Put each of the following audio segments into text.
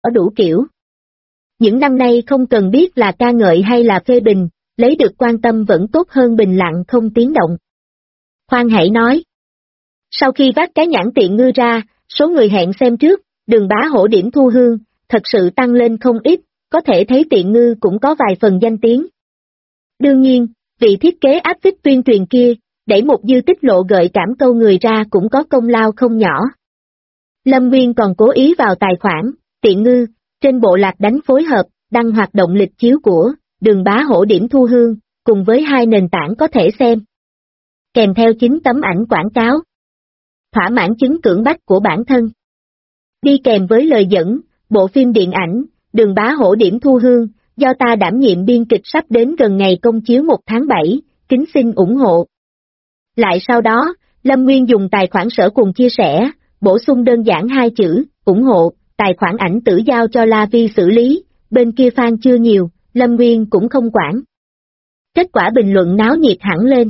đủ kiểu. Những năm nay không cần biết là ca ngợi hay là phê bình, lấy được quan tâm vẫn tốt hơn bình lặng không tiếng động. Khoan hãy nói. Sau khi vác cái nhãn Tiện Ngư ra, số người hẹn xem trước, Đường Bá Hổ điểm thu hương, thật sự tăng lên không ít, có thể thấy Tiện Ngư cũng có vài phần danh tiếng. Đương nhiên, vị thiết kế áp phích tuyên truyền kia, đẩy một dư tích lộ gợi cảm câu người ra cũng có công lao không nhỏ. Lâm Nguyên còn cố ý vào tài khoản, Tiện Ngư, trên bộ lạc đánh phối hợp, đăng hoạt động lịch chiếu của Đường Bá Hổ điểm thu hương, cùng với 2 nền tảng có thể xem. Kèm theo 9 tấm ảnh quảng cáo. Thỏa mãn chứng cưỡng bách của bản thân. Đi kèm với lời dẫn, bộ phim điện ảnh, Đường Bá Hổ điểm thu hương, do ta đảm nhiệm biên kịch sắp đến gần ngày công chiếu 1 tháng 7, kính xin ủng hộ. Lại sau đó, Lâm Nguyên dùng tài khoản sở cùng chia sẻ, bổ sung đơn giản 2 chữ, ủng hộ, tài khoản ảnh tử giao cho La Vi xử lý, bên kia fan chưa nhiều, Lâm Nguyên cũng không quản. Kết quả bình luận náo nhiệt hẳn lên.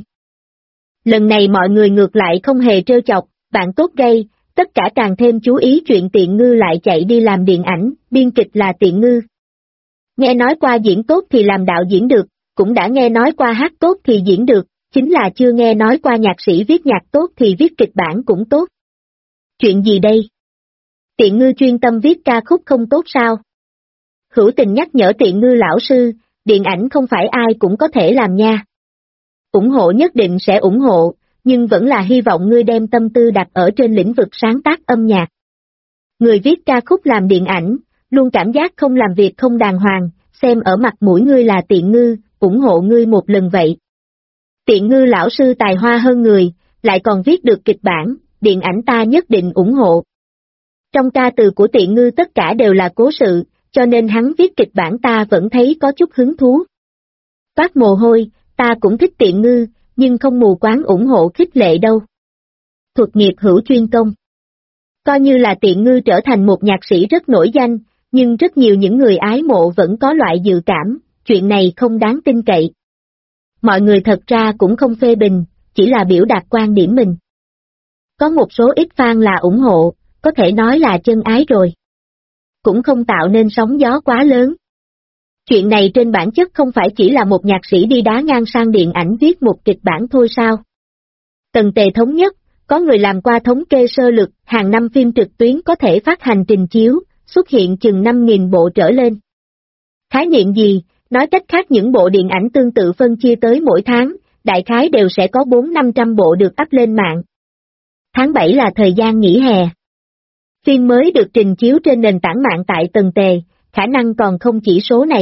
Lần này mọi người ngược lại không hề trêu chọc, bạn tốt gây, tất cả càng thêm chú ý chuyện Tiện Ngư lại chạy đi làm điện ảnh, biên kịch là Tiện Ngư. Nghe nói qua diễn tốt thì làm đạo diễn được, cũng đã nghe nói qua hát tốt thì diễn được, chính là chưa nghe nói qua nhạc sĩ viết nhạc tốt thì viết kịch bản cũng tốt. Chuyện gì đây? Tiện Ngư chuyên tâm viết ca khúc không tốt sao? Hữu Tình nhắc nhở Tiện Ngư lão sư, điện ảnh không phải ai cũng có thể làm nha. Ủng hộ nhất định sẽ ủng hộ, nhưng vẫn là hy vọng ngươi đem tâm tư đặt ở trên lĩnh vực sáng tác âm nhạc. Người viết ca khúc làm điện ảnh, luôn cảm giác không làm việc không đàng hoàng, xem ở mặt mũi ngươi là Tiện Ngư, ủng hộ ngươi một lần vậy. Tiện Ngư lão sư tài hoa hơn người, lại còn viết được kịch bản, điện ảnh ta nhất định ủng hộ. Trong ca từ của Tiện Ngư tất cả đều là cố sự, cho nên hắn viết kịch bản ta vẫn thấy có chút hứng thú. Toát mồ hôi, ta cũng thích Tiện Ngư, nhưng không mù quáng ủng hộ khích lệ đâu. Thuật nghiệp hữu chuyên công. Coi như là Tiện Ngư trở thành một nhạc sĩ rất nổi danh, nhưng rất nhiều những người ái mộ vẫn có loại dự cảm, chuyện này không đáng tin cậy. Mọi người thật ra cũng không phê bình, chỉ là biểu đạt quan điểm mình. Có một số ít fan là ủng hộ, có thể nói là chân ái rồi. Cũng không tạo nên sóng gió quá lớn. Chuyện này trên bản chất không phải chỉ là một nhạc sĩ đi đá ngang sang điện ảnh viết một kịch bản thôi sao? Tần Tề thống nhất, có người làm qua thống kê sơ lược, hàng năm phim trực tuyến có thể phát hành trình chiếu, xuất hiện chừng 5.000 bộ trở lên. Khái niệm gì, nói cách khác những bộ điện ảnh tương tự phân chia tới mỗi tháng, đại khái đều sẽ có 400-500 bộ được up lên mạng. Tháng 7 là thời gian nghỉ hè. Phim mới được trình chiếu trên nền tảng mạng tại Tần Tề, khả năng còn không chỉ số này.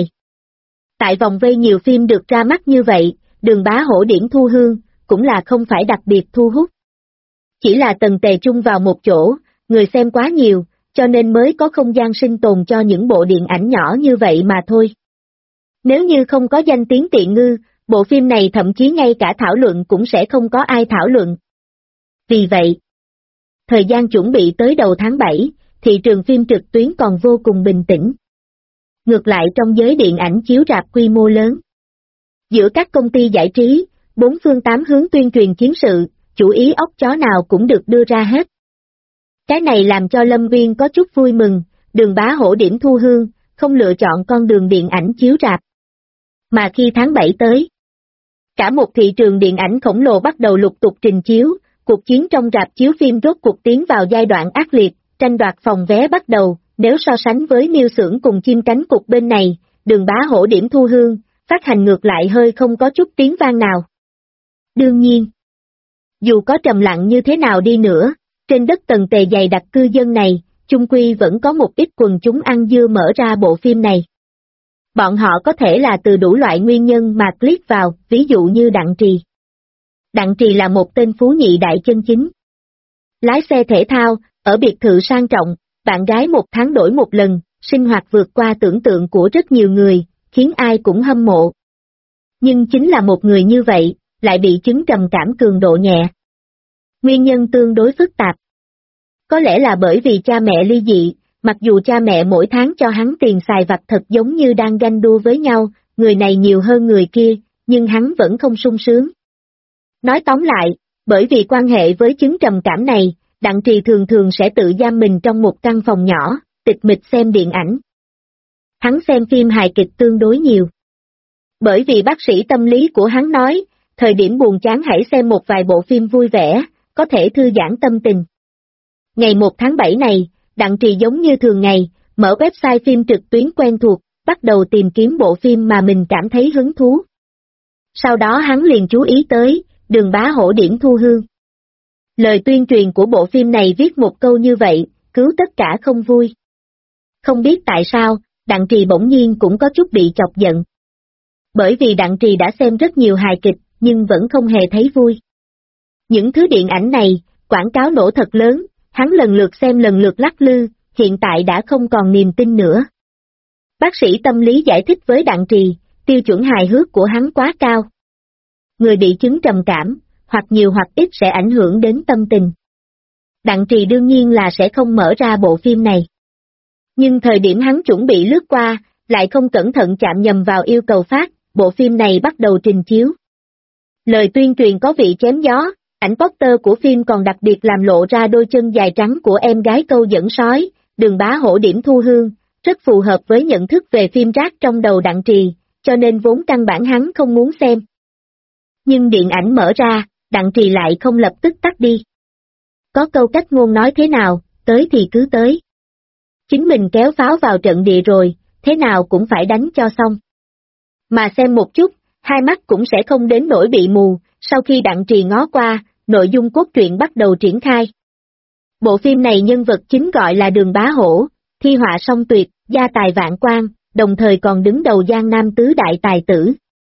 Tại vòng vây nhiều phim được ra mắt như vậy, Đường Bá Hổ điểm thu hương, cũng là không phải đặc biệt thu hút. Chỉ là Tần Tề chung vào một chỗ, người xem quá nhiều, cho nên mới có không gian sinh tồn cho những bộ điện ảnh nhỏ như vậy mà thôi. Nếu như không có danh tiếng Tiện Ngư, bộ phim này thậm chí ngay cả thảo luận cũng sẽ không có ai thảo luận. Vì vậy, thời gian chuẩn bị tới đầu tháng 7, thị trường phim trực tuyến còn vô cùng bình tĩnh. Ngược lại trong giới điện ảnh chiếu rạp quy mô lớn. Giữa các công ty giải trí, 4 phương 8 hướng tuyên truyền chiến sự, chủ ý ốc chó nào cũng được đưa ra hết. Cái này làm cho Lâm Nguyên có chút vui mừng, Đường Bá Hổ điểm thu hương, không lựa chọn con đường điện ảnh chiếu rạp. Mà khi tháng 7 tới, cả một thị trường điện ảnh khổng lồ bắt đầu lục tục trình chiếu, cuộc chiến trong rạp chiếu phim rốt cuộc tiến vào giai đoạn ác liệt, tranh đoạt phòng vé bắt đầu, nếu so sánh với Miêu Xưởng cùng Chim Cánh Cụt bên này, Đường Bá Hổ điểm thu hương, phát hành ngược lại hơi không có chút tiếng vang nào. Đương nhiên, dù có trầm lặng như thế nào đi nữa, trên đất Tần Tề dày đặc cư dân này, chung quy vẫn có một ít quần chúng ăn dưa mở ra bộ phim này. Bọn họ có thể là từ đủ loại nguyên nhân mà click vào, ví dụ như Đặng Trì. Đặng Trì là một tên phú nhị đại chân chính. Lái xe thể thao, ở biệt thự sang trọng, bạn gái 1 tháng đổi một lần, sinh hoạt vượt qua tưởng tượng của rất nhiều người, khiến ai cũng hâm mộ. Nhưng chính là một người như vậy, lại bị chứng trầm cảm cường độ nhẹ. Nguyên nhân tương đối phức tạp. Có lẽ là bởi vì cha mẹ ly dị, mặc dù cha mẹ mỗi tháng cho hắn tiền xài vặt thật giống như đang ganh đua với nhau, người này nhiều hơn người kia, nhưng hắn vẫn không sung sướng. Nói tóm lại, bởi vì quan hệ với chứng trầm cảm này, Đặng Trì thường thường sẽ tự giam mình trong một căn phòng nhỏ, tịch mịch xem điện ảnh. Hắn xem phim hài kịch tương đối nhiều. Bởi vì bác sĩ tâm lý của hắn nói, thời điểm buồn chán hãy xem một vài bộ phim vui vẻ, có thể thư giãn tâm tình. Ngày 1 tháng 7 này, Đặng Trì giống như thường ngày, mở website phim trực tuyến quen thuộc, bắt đầu tìm kiếm bộ phim mà mình cảm thấy hứng thú. Sau đó hắn liền chú ý tới, Đường Bá Hổ điểm thu hương. Lời tuyên truyền của bộ phim này viết một câu như vậy, cứu tất cả không vui. Không biết tại sao, Đặng Trì bỗng nhiên cũng có chút bị chọc giận. Bởi vì Đặng Trì đã xem rất nhiều hài kịch, nhưng vẫn không hề thấy vui. Những thứ điện ảnh này, quảng cáo nổ thật lớn, hắn lần lượt xem lần lượt lắc lư, hiện tại đã không còn niềm tin nữa. Bác sĩ tâm lý giải thích với Đặng Trì, tiêu chuẩn hài hước của hắn quá cao. Người bị chứng trầm cảm, hoặc nhiều hoặc ít sẽ ảnh hưởng đến tâm tình. Đặng Trì đương nhiên là sẽ không mở ra bộ phim này. Nhưng thời điểm hắn chuẩn bị lướt qua, lại không cẩn thận chạm nhầm vào yêu cầu phát, bộ phim này bắt đầu trình chiếu. Lời tuyên truyền có vị chém gió, ảnh poster của phim còn đặc biệt làm lộ ra đôi chân dài trắng của em gái câu dẫn sói, Đường Bá Hổ điểm thu hương, rất phù hợp với nhận thức về phim rác trong đầu Đặng Trì, cho nên vốn căn bản hắn không muốn xem. Nhưng điện ảnh mở ra, Đặng Trì lại không lập tức tắt đi. Có câu cách ngôn nói thế nào, tới thì cứ tới. Chính mình kéo pháo vào trận địa rồi, thế nào cũng phải đánh cho xong. Mà xem một chút, hai mắt cũng sẽ không đến nỗi bị mù, sau khi Đặng Trì ngó qua, nội dung cốt truyện bắt đầu triển khai. Bộ phim này nhân vật chính gọi là Đường Bá Hổ, thi họa song tuyệt, gia tài vạn quan, đồng thời còn đứng đầu Giang Nam tứ đại tài tử.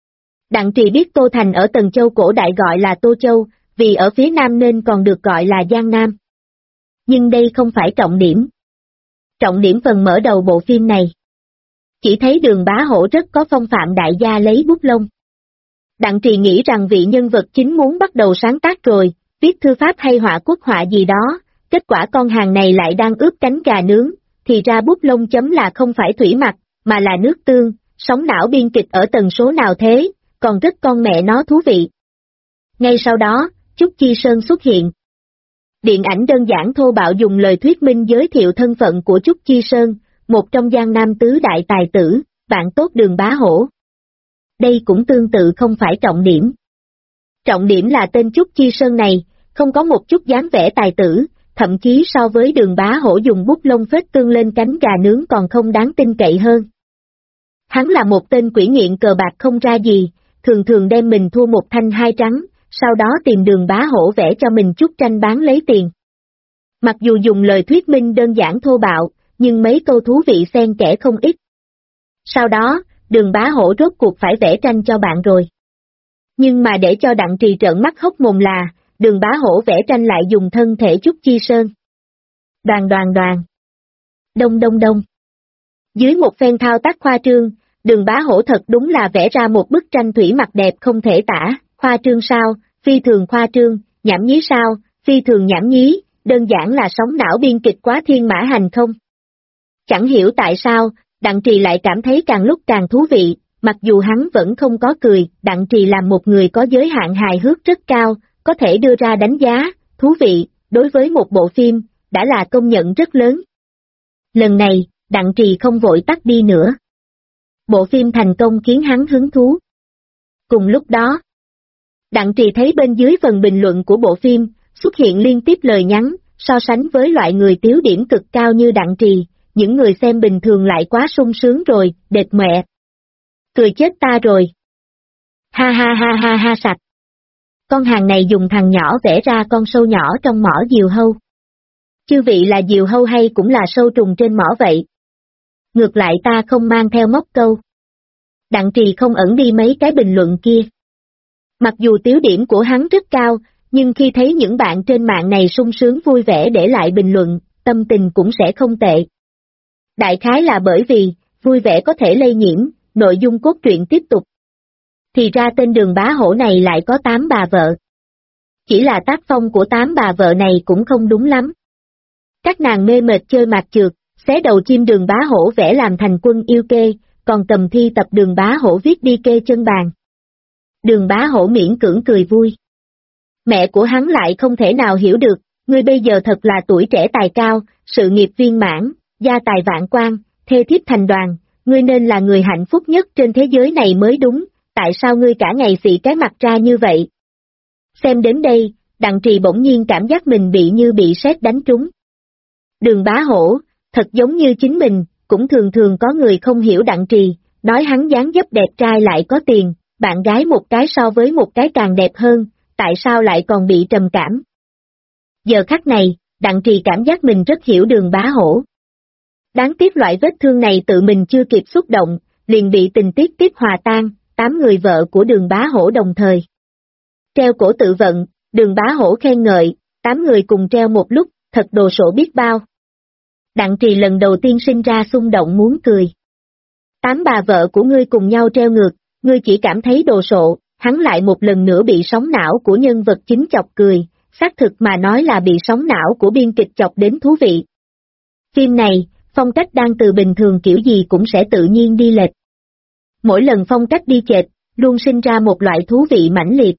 Đặng Trì biết Tô Thành ở Tần Châu cổ đại gọi là Tô Châu, vì ở phía Nam nên còn được gọi là Giang Nam. Nhưng đây không phải trọng điểm. Trọng điểm phần mở đầu bộ phim này. Chỉ thấy Đường Bá Hổ rất có phong phạm đại gia lấy bút lông. Đặng Trì nghĩ rằng vị nhân vật chính muốn bắt đầu sáng tác rồi, viết thư pháp hay họa quốc họa gì đó, kết quả con hàng này lại đang ướp cánh gà nướng, thì ra bút lông chấm là không phải thủy mặc, mà là nước tương, sóng não biên kịch ở tần số nào thế, còn rất con mẹ nó thú vị. Ngay sau đó, Trúc Chi Sơn xuất hiện. Điện ảnh đơn giản thô bạo dùng lời thuyết minh giới thiệu thân phận của Trúc Chi Sơn, một trong Giang Nam tứ đại tài tử, bạn tốt Đường Bá Hổ. Đây cũng tương tự không phải trọng điểm. Trọng điểm là tên Trúc Chi Sơn này, không có một chút dáng vẻ tài tử, thậm chí so với Đường Bá Hổ dùng bút lông phết tương lên cánh gà nướng còn không đáng tin cậy hơn. Hắn là một tên quỷ nghiện cờ bạc không ra gì, thường thường đem mình thua một thanh hai trắng, sau đó tìm Đường Bá Hổ vẽ cho mình chút tranh bán lấy tiền. Mặc dù dùng lời thuyết minh đơn giản thô bạo, nhưng mấy câu thú vị xen kẽ không ít. Sau đó, Đường Bá Hổ rốt cuộc phải vẽ tranh cho bạn rồi. Nhưng mà để cho Đặng Trì trợn mắt hốc mồm là, Đường Bá Hổ vẽ tranh lại dùng thân thể Trúc Chi Sơn. Đoàn đoàn đoàn. Đông đông đông. Dưới một phen thao tác khoa trương, Đường Bá Hổ thật đúng là vẽ ra một bức tranh thủy mặc đẹp không thể tả, khoa trương sao, phi thường khoa trương, nhảm nhí sao, phi thường nhảm nhí, đơn giản là sóng não biên kịch quá thiên mã hành không. Chẳng hiểu tại sao, Đặng Trì lại cảm thấy càng lúc càng thú vị, mặc dù hắn vẫn không có cười, Đặng Trì là một người có giới hạn hài hước rất cao, có thể đưa ra đánh giá, thú vị, đối với một bộ phim, đã là công nhận rất lớn. Lần này, Đặng Trì không vội tắt đi nữa. Bộ phim thành công khiến hắn hứng thú. Cùng lúc đó, Đặng Trì thấy bên dưới phần bình luận của bộ phim, xuất hiện liên tiếp lời nhắn, so sánh với loại người tiếu điểm cực cao như Đặng Trì, những người xem bình thường lại quá sung sướng rồi, đệt mẹ. Cười chết ta rồi. Ha ha ha ha ha sạch. Con hàng này dùng thằng nhỏ vẽ ra con sâu nhỏ trong mỏ diều hâu. Chư vị là diều hâu hay cũng là sâu trùng trên mỏ vậy? Ngược lại ta không mang theo móc câu. Đặng Trì không ẩn đi mấy cái bình luận kia. Mặc dù tiếu điểm của hắn rất cao, nhưng khi thấy những bạn trên mạng này sung sướng vui vẻ để lại bình luận, tâm tình cũng sẽ không tệ. Đại khái là bởi vì, vui vẻ có thể lây nhiễm, nội dung cốt truyện tiếp tục. Thì ra tên Đường Bá Hổ này lại có 8 bà vợ. Chỉ là tác phong của 8 bà vợ này cũng không đúng lắm. Các nàng mê mệt chơi mạt trượt, xé đầu chim Đường Bá Hổ vẽ làm thành quân yêu kê, còn cầm thi tập Đường Bá Hổ viết đi kê chân bàn. Đường Bá Hổ miễn cưỡng cười vui. Mẹ của hắn lại không thể nào hiểu được, ngươi bây giờ thật là tuổi trẻ tài cao, sự nghiệp viên mãn, gia tài vạn quan, thê thiếp thành đoàn, ngươi nên là người hạnh phúc nhất trên thế giới này mới đúng, tại sao ngươi cả ngày xị cái mặt ra như vậy? Xem đến đây, Đặng Trì bỗng nhiên cảm giác mình như bị sét đánh trúng. Đường Bá Hổ, thật giống như chính mình, cũng thường thường có người không hiểu Đặng Trì, nói hắn dáng dấp đẹp trai lại có tiền, bạn gái một cái so với một cái càng đẹp hơn, tại sao lại còn bị trầm cảm? Giờ khắc này, Đặng Trì cảm giác mình rất hiểu Đường Bá Hổ. Đáng tiếc loại vết thương này tự mình chưa kịp xúc động, liền bị tình tiết tiếp hòa tan, 8 người vợ của Đường Bá Hổ đồng thời treo cổ tự vận, Đường Bá Hổ khen ngợi, 8 người cùng treo một lúc, thật đồ sộ biết bao. Đặng Trì lần đầu tiên sinh ra xung động muốn cười. 8 bà vợ của ngươi cùng nhau treo ngược, ngươi chỉ cảm thấy đồ sộ, hắn lại một lần nữa bị sóng não của nhân vật chính chọc cười, xác thực mà nói là bị sóng não của biên kịch chọc đến thú vị. Phim này, phong cách đang từ bình thường kiểu gì cũng sẽ tự nhiên đi lệch. Mỗi lần phong cách đi chệch, luôn sinh ra một loại thú vị mãnh liệt.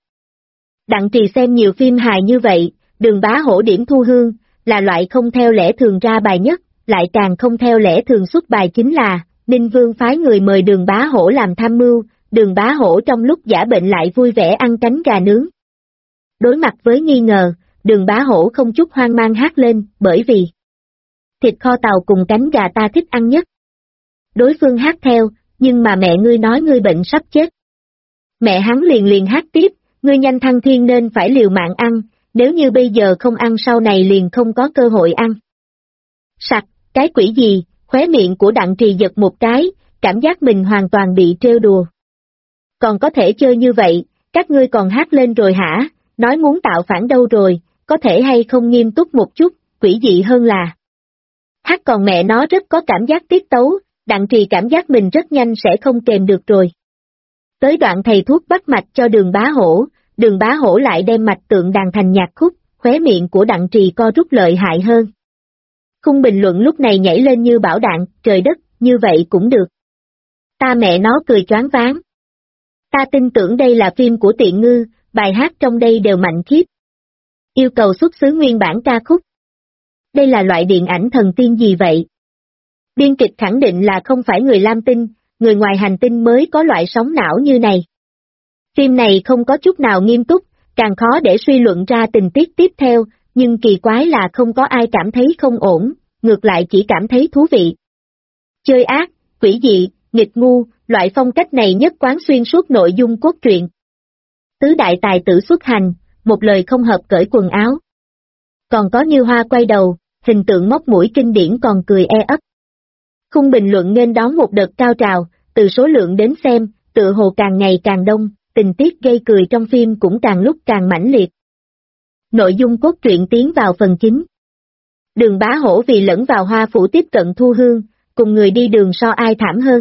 Đặng Trì xem nhiều phim hài như vậy, Đường Bá Hổ điểm thu hương, là loại không theo lẽ thường ra bài nhất, lại càng không theo lẽ thường xuất bài chính là, Ninh Vương phái người mời Đường Bá Hổ làm tham mưu, Đường Bá Hổ trong lúc giả bệnh lại vui vẻ ăn cánh gà nướng. Đối mặt với nghi ngờ, Đường Bá Hổ không chút hoang mang hát lên, bởi vì thịt kho tàu cùng cánh gà ta thích ăn nhất. Đối phương hát theo, nhưng mà mẹ ngươi nói ngươi bệnh sắp chết. Mẹ hắn liền hát tiếp, ngươi nhanh thăng thiên nên phải liều mạng ăn, nếu như bây giờ không ăn sau này liền không có cơ hội ăn. Sặc, cái quỷ gì, khóe miệng của Đặng Trì giật một cái, cảm giác mình hoàn toàn bị trêu đùa. Còn có thể chơi như vậy, các ngươi còn hát lên rồi hả, nói muốn tạo phản đâu rồi, có thể hay không nghiêm túc một chút, quỷ dị hơn là. Hát còn mẹ nó rất có cảm giác tiết tấu, Đặng Trì cảm giác mình rất nhanh sẽ không kềm được rồi. Tới đoạn thầy thuốc bắt mạch cho Đường Bá Hổ lại đem mạch tượng đàn thành nhạc khúc, khóe miệng của Đặng Trì co rút lợi hại hơn. Khung bình luận lúc này nhảy lên như bão đạn, trời đất, như vậy cũng được. Ta mẹ nó cười choáng váng. Ta tin tưởng đây là phim của Tiện Ngư, bài hát trong đây đều mạnh khiếp. Yêu cầu xuất xứ nguyên bản ca khúc. Đây là loại điện ảnh thần tiên gì vậy? Biên kịch khẳng định là không phải người Lam Tinh, người ngoài hành tinh mới có loại sóng não như này. Phim này không có chút nào nghiêm túc, càng khó để suy luận ra tình tiết tiếp theo, nhưng kỳ quái là không có ai cảm thấy không ổn, ngược lại chỉ cảm thấy thú vị. Chơi ác, quỷ dị, nghịch ngu, loại phong cách này nhất quán xuyên suốt nội dung cốt truyện. Tứ đại tài tử xuất hành, một lời không hợp cởi quần áo. Còn có Như Hoa quay đầu, hình tượng móc mũi kinh điển còn cười e ấp. Khung bình luận nên đón một đợt cao trào, từ số lượng đến xem, tựa hồ càng ngày càng đông, tình tiết gây cười trong phim cũng càng lúc càng mãnh liệt. Nội dung cốt truyện tiến vào phần chính. Đường Bá Hổ vì lẫn vào Hoa Phủ tiếp cận thu hương, cùng người đi đường so ai thảm hơn.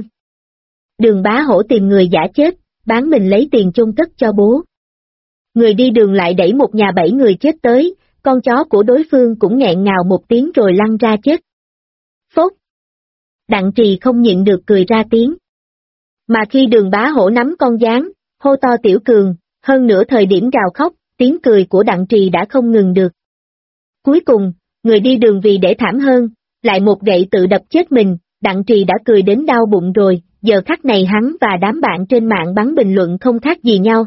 Đường Bá Hổ tìm người giả chết, bán mình lấy tiền chôn cất cho bố. Người đi đường lại đẩy một nhà 7 người chết tới, con chó của đối phương cũng nghẹn ngào một tiếng rồi lăn ra chết. Phốt! Đặng Trì không nhịn được cười ra tiếng. Mà khi Đường Bá Hổ nắm con gián, hô to Tiểu Cường, hơn nửa thời điểm gào khóc, tiếng cười của Đặng Trì đã không ngừng được. Cuối cùng, người đi đường vì để thảm hơn, lại một gậy tự đập chết mình, Đặng Trì đã cười đến đau bụng rồi, giờ khắc này hắn và đám bạn trên mạng bắn bình luận không khác gì nhau.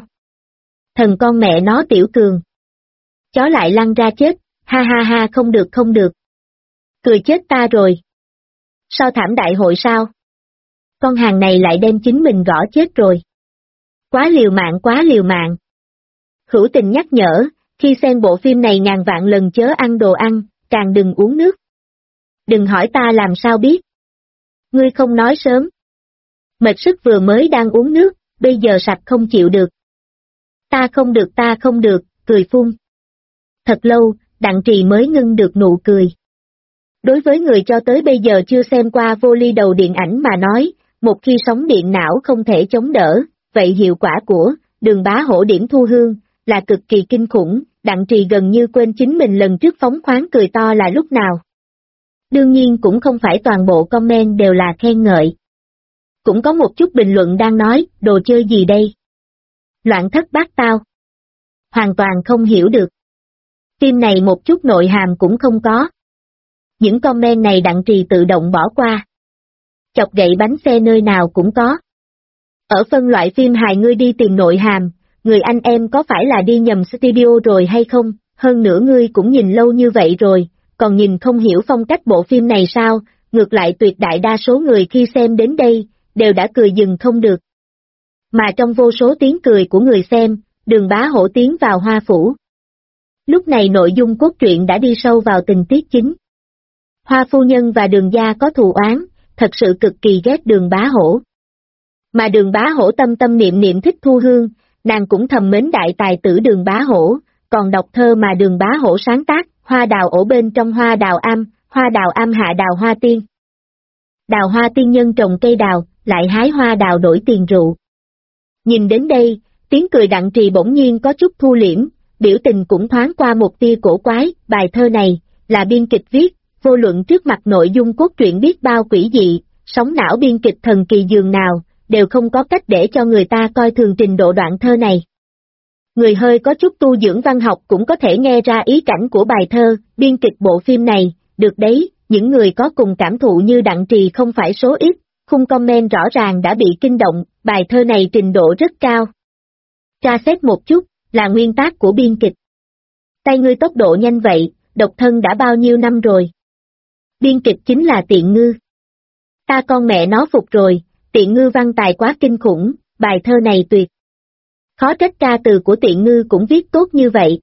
Thần con mẹ nó Tiểu Cường. Chó lại lăn ra chết, ha ha ha không được không được. Cười chết ta rồi. Sao thảm đại hội sao? Con hàng này lại đem chính mình gõ chết rồi. Quá liều mạng quá liều mạng. Hữu Tình nhắc nhở, khi xem bộ phim này ngàn vạn lần chớ ăn đồ ăn, càng đừng uống nước. Đừng hỏi ta làm sao biết. Ngươi không nói sớm. Mệt sức vừa mới đang uống nước, bây giờ sạch không chịu được. Ta không được, cười phun. Thật lâu, Đặng Trì mới ngưng được nụ cười. Đối với người cho tới bây giờ chưa xem qua vô ly đầu điện ảnh mà nói, một khi sóng điện não không thể chống đỡ, vậy hiệu quả của Đường Bá Hổ điểm thu hương là cực kỳ kinh khủng, Đặng Trì gần như quên chính mình lần trước phóng khoáng cười to là lúc nào. Đương nhiên cũng không phải toàn bộ comment đều là khen ngợi. Cũng có một chút bình luận đang nói, đồ chơi gì đây? Loạn thất bát tao. Hoàn toàn không hiểu được. Phim này một chút nội hàm cũng không có. Những comment này Đặng Trì tự động bỏ qua. Chọc gậy bánh xe nơi nào cũng có. Ở phân loại phim hài ngươi đi tìm nội hàm, người anh em có phải là đi nhầm studio rồi hay không, hơn nữa ngươi cũng nhìn lâu như vậy rồi, còn nhìn không hiểu phong cách bộ phim này sao, ngược lại tuyệt đại đa số người khi xem đến đây, đều đã cười dừng không được. Mà trong vô số tiếng cười của người xem, Đường Bá Hổ tiến vào Hoa Phủ. Lúc này nội dung cốt truyện đã đi sâu vào tình tiết chính. Hoa phu nhân và Đường gia có thù oán, thật sự cực kỳ ghét Đường Bá Hổ. Mà Đường Bá Hổ tâm tâm niệm niệm thích Thu Hương, nàng cũng thầm mến đại tài tử Đường Bá Hổ, còn đọc thơ mà Đường Bá Hổ sáng tác, hoa đào ổ bên trong hoa đào am hạ đào hoa tiên. Đào hoa tiên nhân trồng cây đào, lại hái hoa đào đổi tiền rượu. Nhìn đến đây, tiếng cười Đặng Trì bỗng nhiên có chút thu liễm, biểu tình cũng thoáng qua một tia cổ quái, bài thơ này, là biên kịch viết, vô luận trước mặt nội dung cốt truyện biết bao quỷ dị, sóng não biên kịch thần kỳ dường nào, đều không có cách để cho người ta coi thường trình độ đoạn thơ này. Người hơi có chút tu dưỡng văn học cũng có thể nghe ra ý cảnh của bài thơ, biên kịch bộ phim này, được đấy, những người có cùng cảm thụ như Đặng Trì không phải số ít, khung comment rõ ràng đã bị kinh động, bài thơ này trình độ rất cao. Tra xét một chút, là nguyên tác của biên kịch. Tay ngươi tốc độ nhanh vậy, độc thân đã bao nhiêu năm rồi? Biên kịch chính là Tiện Ngư. Ta con mẹ nó phục rồi, Tiện Ngư văn tài quá kinh khủng, bài thơ này tuyệt. Khó trách ca từ của Tiện Ngư cũng viết tốt như vậy.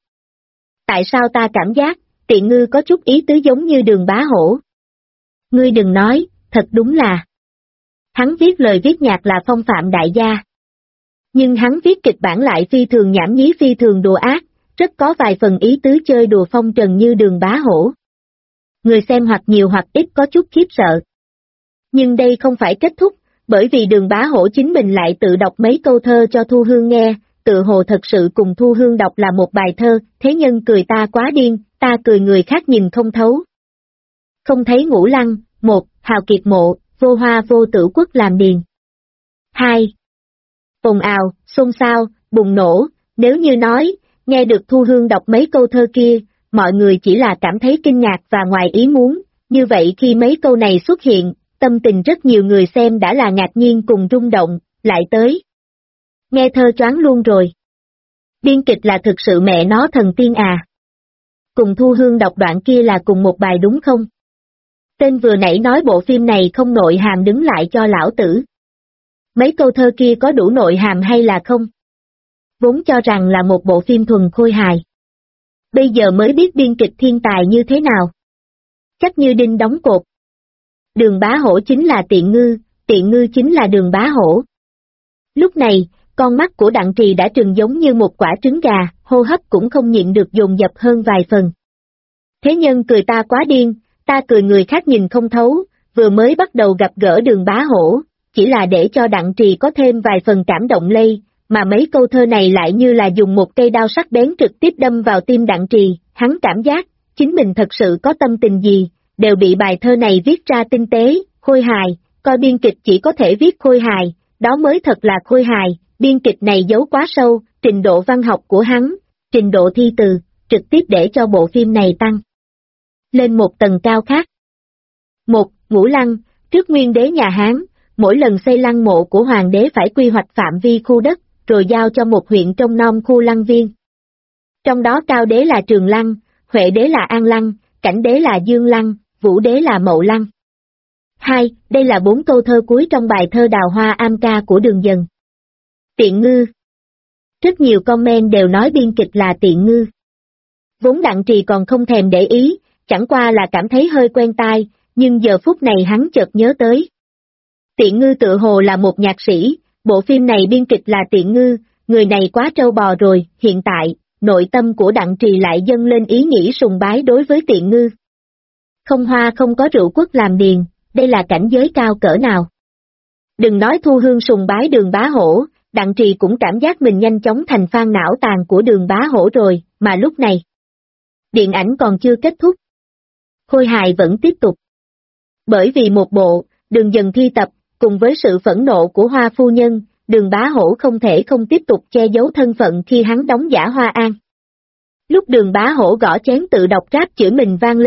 Tại sao ta cảm giác, Tiện Ngư có chút ý tứ giống như Đường Bá Hổ? Ngươi đừng nói, thật đúng là. Hắn viết lời viết nhạc là phong phạm đại gia. Nhưng hắn viết kịch bản lại phi thường nhảm nhí phi thường đùa ác, rất có vài phần ý tứ chơi đùa phong trần như Đường Bá Hổ. Người xem hoặc nhiều hoặc ít có chút khiếp sợ. Nhưng đây không phải kết thúc, bởi vì Đường Bá Hổ chính mình lại tự đọc mấy câu thơ cho Thu Hương nghe, tự hồ thật sự cùng Thu Hương đọc là một bài thơ, thế nhân cười ta quá điên, ta cười người khác nhìn không thấu. Không thấy Ngũ Lăng, 1, hào kiệt mộ, vô hoa vô tử quốc làm điền. 2. Ồn ào, xôn xao, bùng nổ, nếu như nói, nghe được Thu Hương đọc mấy câu thơ kia, mọi người chỉ là cảm thấy kinh ngạc và ngoài ý muốn, như vậy khi mấy câu này xuất hiện, tâm tình rất nhiều người xem đã là ngạc nhiên cùng rung động, lại tới. Nghe thơ choáng luôn rồi. Biên kịch là thực sự mẹ nó thần tiên à. Cùng Thu Hương đọc đoạn kia là cùng một bài đúng không? Tên vừa nãy nói bộ phim này không nội hàm đứng lại cho lão tử. Mấy câu thơ kia có đủ nội hàm hay là không? Vốn cho rằng là một bộ phim thuần khôi hài. Bây giờ mới biết biên kịch thiên tài như thế nào. Chắc như đinh đóng cột. Đường Bá Hổ chính là Tiện Ngư chính là Đường Bá Hổ. Lúc này, con mắt của Đặng Trì đã trừng giống như một quả trứng gà, hô hấp cũng không nhịn được dồn dập hơn vài phần. Thế nhân cười ta quá điên, ta cười người khác nhìn không thấu, vừa mới bắt đầu gặp gỡ Đường Bá Hổ, chỉ là để cho Đặng Trì có thêm vài phần cảm động lây, mà mấy câu thơ này lại như là dùng một cây đao sắc bén trực tiếp đâm vào tim Đặng Trì, hắn cảm giác, chính mình thật sự có tâm tình gì, đều bị bài thơ này viết ra tinh tế, khôi hài, coi biên kịch chỉ có thể viết khôi hài, đó mới thật là khôi hài, biên kịch này giấu quá sâu, trình độ văn học của hắn, trình độ thi từ, trực tiếp để cho bộ phim này tăng lên một tầng cao khác. 1. Ngũ Lăng, trước nguyên đế nhà Hán, mỗi lần xây lăng mộ của hoàng đế phải quy hoạch phạm vi khu đất, rồi giao cho một huyện trông nom khu lăng viên. Trong đó Cao đế là Trường Lăng, Huệ đế là An Lăng, Cảnh đế là Dương Lăng, Vũ đế là Mậu Lăng. 2. Đây là 4 câu thơ cuối trong bài thơ Đào Hoa Am Ca của Đường Dần. Tiện Ngư. Rất nhiều comment đều nói biên kịch là Tiện Ngư. Vốn Đặng Trì còn không thèm để ý, chẳng qua là cảm thấy hơi quen tai, nhưng giờ phút này hắn chợt nhớ tới. Tiện Ngư tự hồ là một nhạc sĩ, bộ phim này biên kịch là Tiện Ngư, người này quá trâu bò rồi, hiện tại, nội tâm của Đặng Trì lại dâng lên ý nghĩ sùng bái đối với Tiện Ngư. Không hoa không có rượu quốc làm điền, đây là cảnh giới cao cỡ nào. Đừng nói Thu Hương sùng bái Đường Bá Hổ, Đặng Trì cũng cảm giác mình nhanh chóng thành fan não tàn của Đường Bá Hổ rồi, mà lúc này, điện ảnh còn chưa kết thúc. Khôi hài vẫn tiếp tục. Bởi vì một bộ, Đường Dần thi tập, cùng với sự phẫn nộ của Hoa phu nhân, Đường Bá Hổ không thể không tiếp tục che giấu thân phận khi hắn đóng giả Hoa An. Lúc Đường Bá Hổ gõ chén tự đọc rap chửi mình vang lên,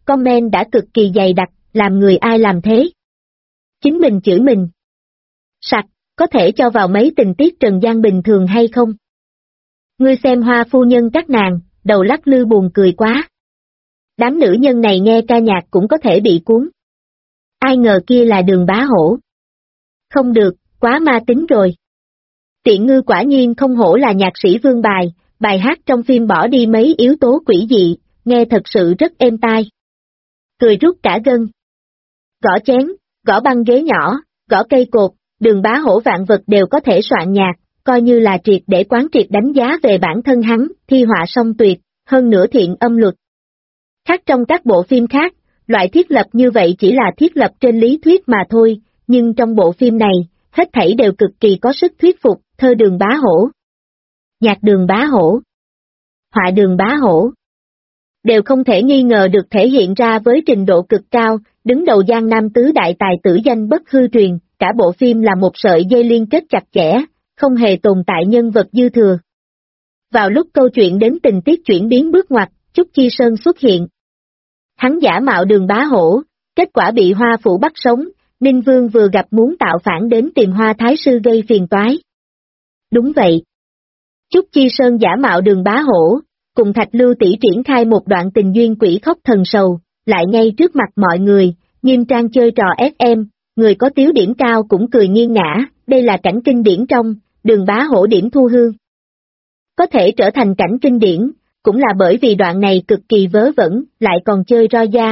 comment đã cực kỳ dày đặc, làm người ai làm thế. Chính mình chửi mình. Sặc, có thể cho vào mấy tình tiết trần gian bình thường hay không? Ngươi xem Hoa phu nhân các nàng, đầu lắc lư buồn cười quá. Đám nữ nhân này nghe ca nhạc cũng có thể bị cuốn. Ai ngờ kia là Đường Bá Hổ. Không được, quá ma tính rồi. Tiện ngư quả nhiên không hổ là nhạc sĩ vương bài, bài hát trong phim bỏ đi mấy yếu tố quỷ dị, nghe thật sự rất êm tai. Cười rút cả gân. Gõ chén, gõ băng ghế nhỏ, gõ cây cột, Đường Bá Hổ vạn vật đều có thể soạn nhạc, coi như là triệt để quán triệt đánh giá về bản thân hắn, thi họa song tuyệt, hơn nữa thiện âm luật. Khác trong các bộ phim khác, loại thiết lập như vậy chỉ là thiết lập trên lý thuyết mà thôi, nhưng trong bộ phim này, hết thảy đều cực kỳ có sức thuyết phục, thơ Đường Bá Hổ, nhạc Đường Bá Hổ, họa Đường Bá Hổ, đều không thể nghi ngờ được thể hiện ra với trình độ cực cao, đứng đầu Giang Nam tứ đại tài tử danh bất hư truyền, cả bộ phim là một sợi dây liên kết chặt chẽ, không hề tồn tại nhân vật dư thừa. Vào lúc câu chuyện đến tình tiết chuyển biến bước ngoặt, Trúc Chi Sơn xuất hiện. Hắn giả mạo Đường Bá Hổ, kết quả bị Hoa Phủ bắt sống, Ninh Vương vừa gặp muốn tạo phản đến tìm Hoa Thái Sư gây phiền toái. Đúng vậy. Trúc Chi Sơn giả mạo Đường Bá Hổ, cùng Thạch Lưu tỷ triển khai một đoạn tình duyên quỷ khóc thần sầu, lại ngay trước mặt mọi người, nghiêm trang chơi trò SM, người có tiếu điểm cao cũng cười nghiêng ngã, đây là cảnh kinh điển trong, Đường Bá Hổ điểm thu hương. Có thể trở thành cảnh kinh điển, cũng là bởi vì đoạn này cực kỳ vớ vẩn, lại còn chơi roi da.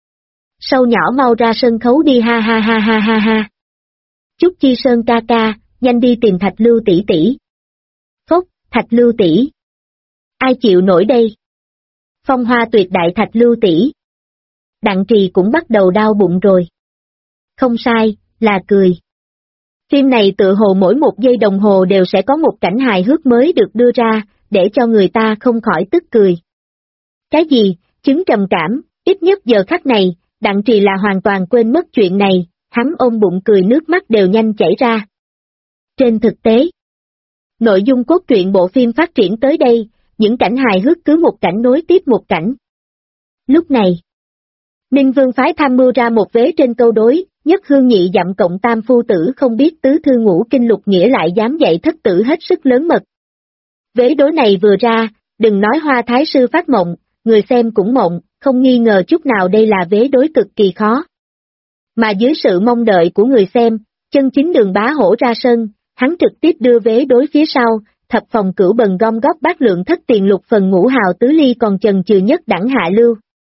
Sâu nhỏ mau ra sân khấu đi ha ha ha ha ha ha. Trúc Chi Sơn ca ca, nhanh đi tìm Thạch Lưu tỷ tỷ. Phốc, Thạch Lưu tỷ. Ai chịu nổi đây? Phong hoa tuyệt đại Thạch Lưu tỷ. Đặng Trì cũng bắt đầu đau bụng rồi. Không sai, là cười. Phim này tự hồ mỗi một giây đồng hồ đều sẽ có một cảnh hài hước mới được đưa ra, để cho người ta không khỏi tức cười. Cái gì, chứng trầm cảm, ít nhất giờ khắc này, Đặng Trì là hoàn toàn quên mất chuyện này, hắn ôm bụng cười nước mắt đều nhanh chảy ra. Trên thực tế, nội dung cốt truyện bộ phim phát triển tới đây, những cảnh hài hước cứ một cảnh nối tiếp một cảnh. Lúc này, Ninh Vương phái tham mưu ra một vế trên câu đối, nhất hương nhị dặm cộng tam phu tử không biết tứ thư ngũ kinh lục nghĩa lại dám dạy thất tử hết sức lớn mật. Vế đối này vừa ra, đừng nói Hoa Thái Sư phát mộng, người xem cũng mộng, không nghi ngờ chút nào đây là vế đối cực kỳ khó. Mà dưới sự mong đợi của người xem, chân chính Đường Bá Hổ ra sân, hắn trực tiếp đưa vế đối phía sau, thập phòng cửu bần gom góp bát lượng thất tiền lục phần ngũ hào tứ ly còn chần chừ nhất đẳng hạ lưu.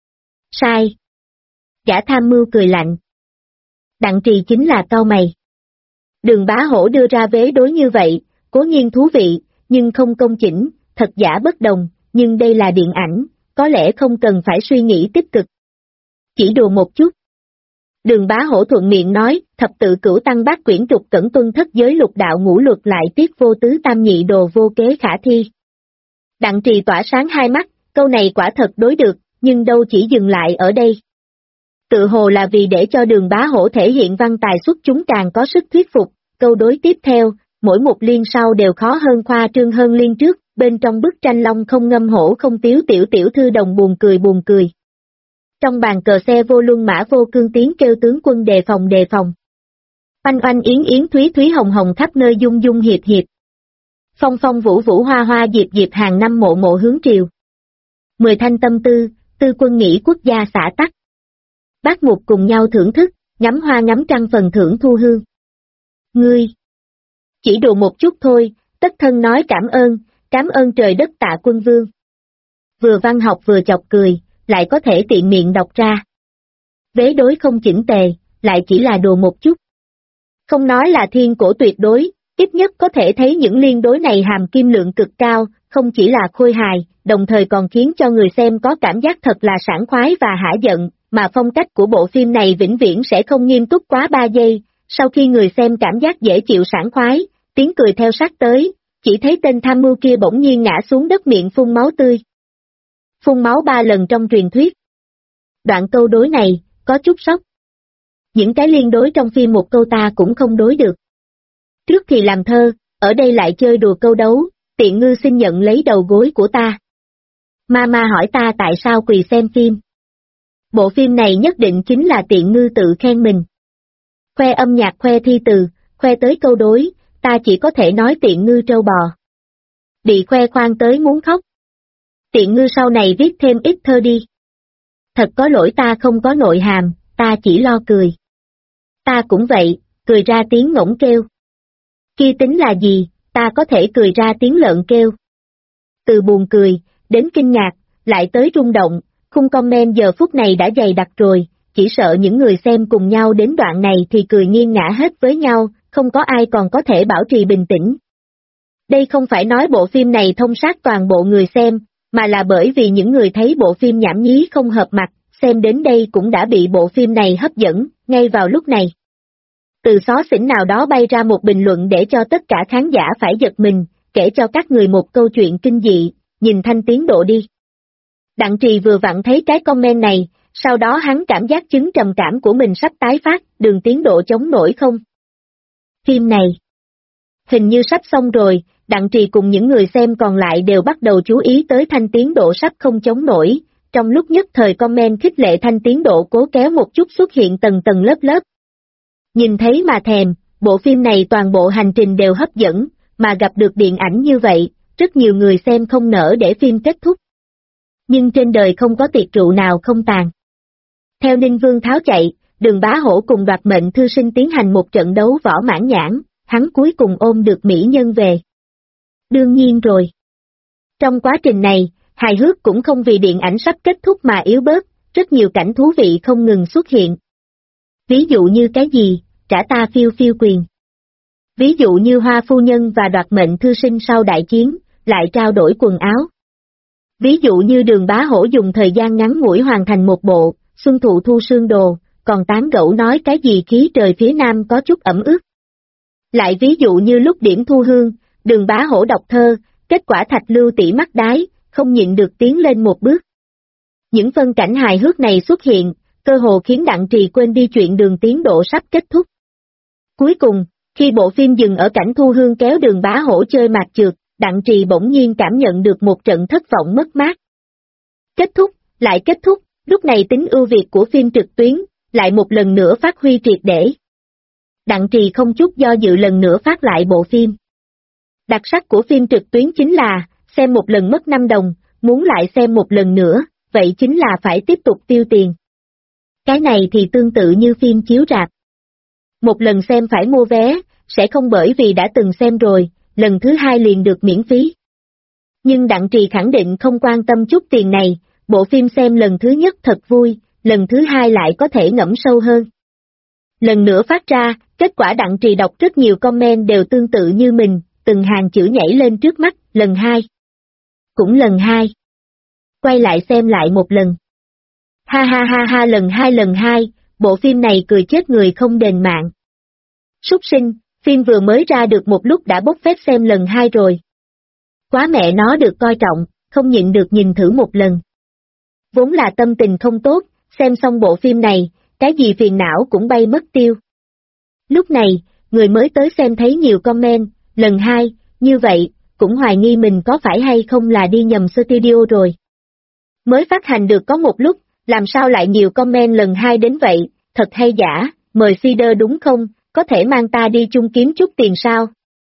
Sai. Gã tham mưu cười lạnh. Đặng Trì chính là cau mày. Đường Bá Hổ đưa ra vế đối như vậy, cố nhiên thú vị, nhưng không công chỉnh, thật giả bất đồng, nhưng đây là điện ảnh, có lẽ không cần phải suy nghĩ tích cực. Chỉ đùa một chút. Đường Bá Hổ thuận miệng nói, thập tự cửu tăng bát quyển trục cẩn tuân thất giới lục đạo ngũ luật lại tiết vô tứ tam nhị đồ vô kế khả thi. Đặng Trì tỏa sáng hai mắt, câu này quả thật đối được, nhưng đâu chỉ dừng lại ở đây. Tự hồ là vì để cho Đường Bá Hổ thể hiện văn tài xuất chúng càng có sức thuyết phục, câu đối tiếp theo, mỗi một liên sau đều khó hơn khoa trương hơn liên trước, bên trong bức tranh long không ngâm hổ không tiếu tiểu tiểu thư đồng buồn cười buồn cười. Trong bàn cờ xe vô luân mã vô cương tiếng kêu tướng quân đề phòng đề phòng. Oanh oanh yến yến thúy thúy hồng hồng khắp nơi dung dung hiệp hiệp. Phong phong vũ vũ hoa hoa diệp diệp hàng năm mộ mộ hướng triều. 10 thanh tâm tư, tư quân nghĩ quốc gia xã tắc. Bác mục cùng nhau thưởng thức, ngắm hoa ngắm trăng phần thưởng thu hương. Ngươi! Chỉ đùa một chút thôi, tất thân nói cảm ơn trời đất Tạ Quân Vương. Vừa văn học vừa chọc cười, lại có thể tiện miệng đọc ra. Vế đối không chỉnh tề, lại chỉ là đùa một chút. Không nói là thiên cổ tuyệt đối, ít nhất có thể thấy những liên đối này hàm kim lượng cực cao, không chỉ là khôi hài, đồng thời còn khiến cho người xem có cảm giác thật là sảng khoái và hả giận, mà phong cách của bộ phim này vĩnh viễn sẽ không nghiêm túc quá 3 giây, sau khi người xem cảm giác dễ chịu sảng khoái, tiếng cười theo sát tới, chỉ thấy tên tham mưu kia bỗng nhiên ngã xuống đất miệng phun máu tươi. Phun máu 3 lần trong truyền thuyết. Đoạn câu đối này, có chút sốc. Những cái liên đối trong phim một câu ta cũng không đối được. Trước thì làm thơ, ở đây lại chơi đùa câu đấu, tiện ngư xin nhận lấy đầu gối của ta. Mama hỏi ta tại sao quỳ xem phim. Bộ phim này nhất định chính là Tiện Ngư tự khen mình. Khoe âm nhạc, khoe thi từ, khoe tới câu đối, ta chỉ có thể nói Tiện Ngư trâu bò. Bị khoe khoang tới muốn khóc. Tiện Ngư sau này viết thêm ít thơ đi. Thật có lỗi ta không có nội hàm, ta chỉ lo cười. Ta cũng vậy, cười ra tiếng ngỗng kêu. Kia tính là gì, ta có thể cười ra tiếng lợn kêu. Từ buồn cười, đến kinh ngạc, lại tới rung động, khung comment giờ phút này đã dày đặc rồi, chỉ sợ những người xem cùng nhau đến đoạn này thì cười nghiêng ngã hết với nhau, không có ai còn có thể bảo trì bình tĩnh. Đây không phải nói bộ phim này thông sát toàn bộ người xem, mà là bởi vì những người thấy bộ phim nhảm nhí không hợp mặt, xem đến đây cũng đã bị bộ phim này hấp dẫn, ngay vào lúc này. Từ xó xỉnh nào đó bay ra một bình luận để cho tất cả khán giả phải giật mình, kể cho các người một câu chuyện kinh dị, nhìn Thanh Tiến Độ đi. Đặng Trì vừa vặn thấy cái comment này, sau đó hắn cảm giác chứng trầm cảm của mình sắp tái phát, Đường Tiến Độ chống nổi không? Phim này hình như sắp xong rồi, Đặng Trì cùng những người xem còn lại đều bắt đầu chú ý tới Thanh Tiến Độ sắp không chống nổi, trong lúc nhất thời comment khích lệ Thanh Tiến Độ cố kéo một chút xuất hiện tầng tầng lớp lớp. Nhìn thấy mà thèm, bộ phim này toàn bộ hành trình đều hấp dẫn, mà gặp được điện ảnh như vậy, rất nhiều người xem không nỡ để phim kết thúc. Nhưng trên đời không có tiệc rượu nào không tàn. Theo Ninh Vương tháo chạy, Đường Bá Hổ cùng Đoạt Mệnh Thư Sinh tiến hành một trận đấu võ mãn nhãn, hắn cuối cùng ôm được mỹ nhân về. Đương nhiên rồi. Trong quá trình này, hài hước cũng không vì điện ảnh sắp kết thúc mà yếu bớt, rất nhiều cảnh thú vị không ngừng xuất hiện. Ví dụ như cái gì, trả ta phiêu phiêu quyền. Ví dụ như Hoa Phu Nhân và Đoạt Mệnh Thư Sinh sau đại chiến, lại trao đổi quần áo. Ví dụ như Đường Bá Hổ dùng thời gian ngắn ngủi hoàn thành một bộ, Xuân Thụ Thu Sương Đồ, còn tán gẫu nói cái gì khí trời phía Nam có chút ẩm ướt. Lại ví dụ như lúc điểm thu hương, Đường Bá Hổ đọc thơ, kết quả Thạch Lưu Tỷ mắt đái, không nhịn được tiến lên một bước. Những phân cảnh hài hước này xuất hiện, cơ hồ khiến Đặng Trì quên đi chuyện Đường Tiến Độ sắp kết thúc. Cuối cùng, khi bộ phim dừng ở cảnh thu hương kéo Đường Bá Hổ chơi mạt trượt, Đặng Trì bỗng nhiên cảm nhận được một trận thất vọng mất mát. Kết thúc, lại kết thúc, lúc này tính ưu việt của phim trực tuyến, lại một lần nữa phát huy triệt để. Đặng Trì không chút do dự lần nữa phát lại bộ phim. Đặc sắc của phim trực tuyến chính là, xem một lần mất 5 đồng, muốn lại xem một lần nữa, vậy chính là phải tiếp tục tiêu tiền. Cái này thì tương tự như phim chiếu rạp. Một lần xem phải mua vé, sẽ không bởi vì đã từng xem rồi, lần thứ hai liền được miễn phí. Nhưng Đặng Trì khẳng định không quan tâm chút tiền này, bộ phim xem lần thứ nhất thật vui, lần thứ hai lại có thể ngẫm sâu hơn. Lần nữa phát ra, kết quả Đặng Trì đọc rất nhiều comment đều tương tự như mình, từng hàng chữ nhảy lên trước mắt, lần hai. Cũng lần hai. Quay lại xem lại một lần. Ha ha ha ha lần hai, bộ phim này cười chết người không đền mạng. Súc sinh, phim vừa mới ra được một lúc đã bốc phét xem lần hai rồi. Quá mẹ nó được coi trọng, không nhịn được nhìn thử một lần. Vốn là tâm tình không tốt, xem xong bộ phim này, cái gì phiền não cũng bay mất tiêu. Lúc này, người mới tới xem thấy nhiều comment, lần hai, như vậy, cũng hoài nghi mình có phải hay không là đi nhầm studio rồi. Mới phát hành được có một lúc, làm sao lại nhiều comment lần hai đến vậy, thật hay giả, mời feeder đúng không, có thể mang ta đi chung kiếm chút tiền sao?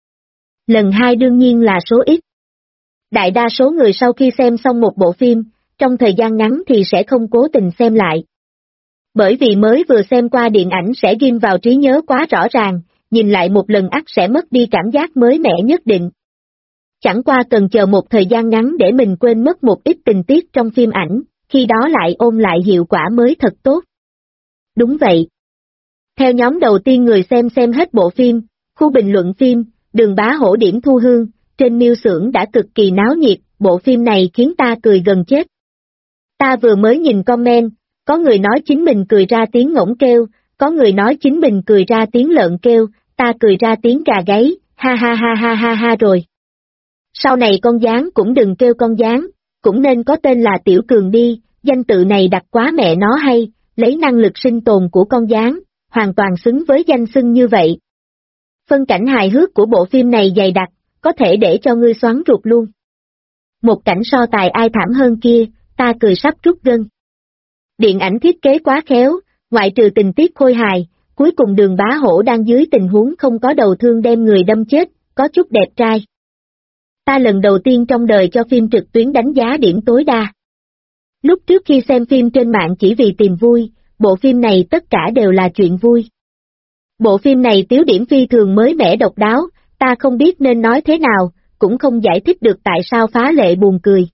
Lần hai đương nhiên là số ít. Đại đa số người sau khi xem xong một bộ phim, trong thời gian ngắn thì sẽ không cố tình xem lại. Bởi vì mới vừa xem qua điện ảnh sẽ ghim vào trí nhớ quá rõ ràng, nhìn lại một lần ắt sẽ mất đi cảm giác mới mẻ nhất định. Chẳng qua cần chờ một thời gian ngắn để mình quên mất một ít tình tiết trong phim ảnh, khi đó lại ôm lại hiệu quả mới thật tốt. Đúng vậy. Theo nhóm đầu tiên người xem hết bộ phim, khu bình luận phim, Đường Bá Hổ điểm thu hương, trên Miêu Xưởng đã cực kỳ náo nhiệt, bộ phim này khiến ta cười gần chết. Ta vừa mới nhìn comment, có người nói chính mình cười ra tiếng ngỗng kêu, có người nói chính mình cười ra tiếng lợn kêu, ta cười ra tiếng gà gáy, ha ha ha ha ha ha rồi. Sau này con gián cũng đừng kêu con gián, cũng nên có tên là Tiểu Cường đi, danh tự này đặt quá mẹ nó hay, lấy năng lực sinh tồn của con gián, hoàn toàn xứng với danh xưng như vậy. Phân cảnh hài hước của bộ phim này dày đặc, có thể để cho ngươi xoắn ruột luôn. Một cảnh so tài ai thảm hơn kia, ta cười sắp rút gân. Điện ảnh thiết kế quá khéo, ngoại trừ tình tiết khôi hài, cuối cùng Đường Bá Hổ đang dưới tình huống không có đầu thương đem người đâm chết, có chút đẹp trai. Ta lần đầu tiên trong đời cho phim trực tuyến đánh giá điểm tối đa. Lúc trước khi xem phim trên mạng chỉ vì tìm vui, bộ phim này tất cả đều là chuyện vui. Bộ phim này tiếu điểm phi thường mới mẻ độc đáo, ta không biết nên nói thế nào, cũng không giải thích được tại sao phá lệ buồn cười.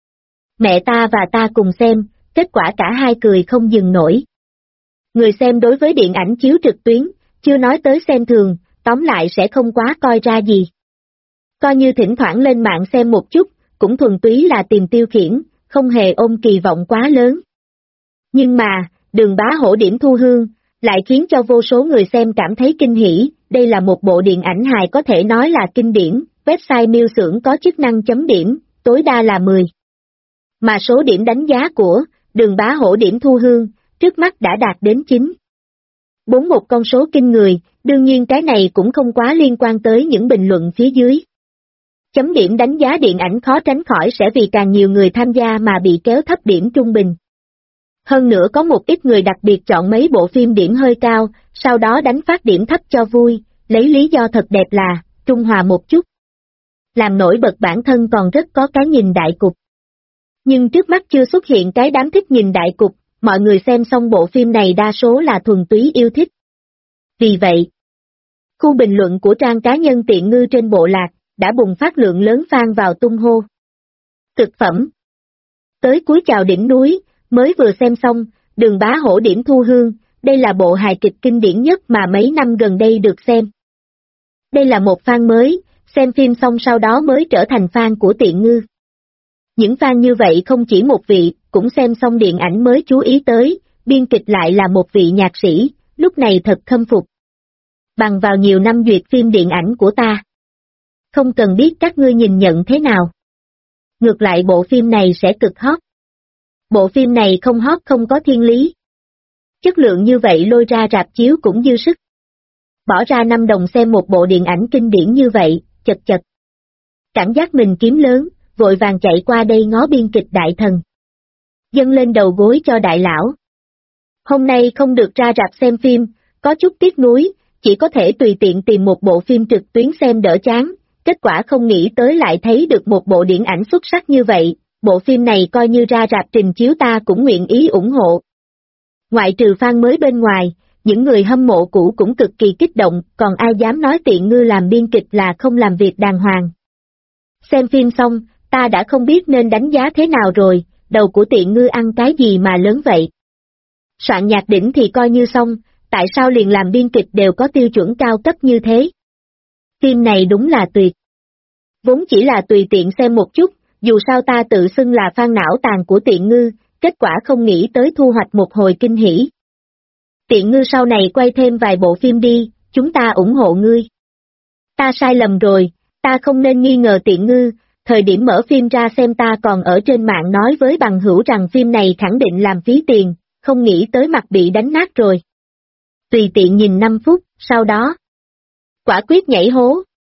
Mẹ ta và ta cùng xem, kết quả cả hai cười không dừng nổi. Người xem đối với điện ảnh chiếu trực tuyến, chưa nói tới xem thường, tóm lại sẽ không quá coi ra gì. Coi như thỉnh thoảng lên mạng xem một chút, cũng thuần túy là tìm tiêu khiển, không hề ôm kỳ vọng quá lớn. Nhưng mà, Đường Bá Hổ điểm thu hương, lại khiến cho vô số người xem cảm thấy kinh hỉ, đây là một bộ điện ảnh hài có thể nói là kinh điển, website miêu xưởng có chức năng chấm điểm, tối đa là 10. Mà số điểm đánh giá của Đường Bá Hổ điểm thu hương, trước mắt đã đạt đến 9. 4, một con số kinh người, đương nhiên cái này cũng không quá liên quan tới những bình luận phía dưới. Chấm điểm đánh giá điện ảnh khó tránh khỏi sẽ vì càng nhiều người tham gia mà bị kéo thấp điểm trung bình. Hơn nữa có một ít người đặc biệt chọn mấy bộ phim điểm hơi cao, sau đó đánh phát điểm thấp cho vui, lấy lý do thật đẹp là, trung hòa một chút. Làm nổi bật bản thân còn rất có cái nhìn đại cục. Nhưng trước mắt chưa xuất hiện cái đám thích nhìn đại cục, mọi người xem xong bộ phim này đa số là thuần túy yêu thích. Vì vậy, khu bình luận của trang cá nhân Tiện Ngư trên bộ lạc, đã bùng phát lượng lớn fan vào tung hô. Cực phẩm. Tới cuối chào đỉnh núi, mới vừa xem xong, Đường Bá Hổ điểm thu hương, đây là bộ hài kịch kinh điển nhất mà mấy năm gần đây được xem. Đây là một fan mới, xem phim xong sau đó mới trở thành fan của Tiện Ngư. Những fan như vậy không chỉ một vị, cũng xem xong điện ảnh mới chú ý tới, biên kịch lại là một vị nhạc sĩ, lúc này thật khâm phục. Bằng vào nhiều năm duyệt phim điện ảnh của ta. Không cần biết các ngươi nhìn nhận thế nào. Ngược lại bộ phim này sẽ cực hot. Bộ phim này không hot không có thiên lý. Chất lượng như vậy lôi ra rạp chiếu cũng dư sức. Bỏ ra 5 đồng xem một bộ điện ảnh kinh điển như vậy, chật chật. Cảm giác mình kiếm lớn, vội vàng chạy qua đây ngó biên kịch đại thần. Dâng lên đầu gối cho đại lão. Hôm nay không được ra rạp xem phim, có chút tiếc nuối, chỉ có thể tùy tiện tìm một bộ phim trực tuyến xem đỡ chán, kết quả không nghĩ tới lại thấy được một bộ điện ảnh xuất sắc như vậy, bộ phim này coi như ra rạp trình chiếu ta cũng nguyện ý ủng hộ. Ngoại trừ fan mới bên ngoài, những người hâm mộ cũ cũng cực kỳ kích động, còn ai dám nói Tiện Ngư làm biên kịch là không làm việc đàng hoàng. Xem phim xong, ta đã không biết nên đánh giá thế nào rồi, đầu của Tiện Ngư ăn cái gì mà lớn vậy. Soạn nhạc đỉnh thì coi như xong, tại sao liền làm biên kịch đều có tiêu chuẩn cao cấp như thế? Phim này đúng là tuyệt. Vốn chỉ là tùy tiện xem một chút, dù sao ta tự xưng là fan não tàn của Tiện Ngư, kết quả không nghĩ tới thu hoạch một hồi kinh hỉ. Tiện Ngư sau này quay thêm vài bộ phim đi, chúng ta ủng hộ ngươi. Ta sai lầm rồi, ta không nên nghi ngờ Tiện Ngư, thời điểm mở phim ra xem ta còn ở trên mạng nói với bằng hữu rằng phim này khẳng định làm phí tiền, không nghĩ tới mặt bị đánh nát rồi. Tùy tiện nhìn 5 phút, sau đó quả quyết nhảy hố.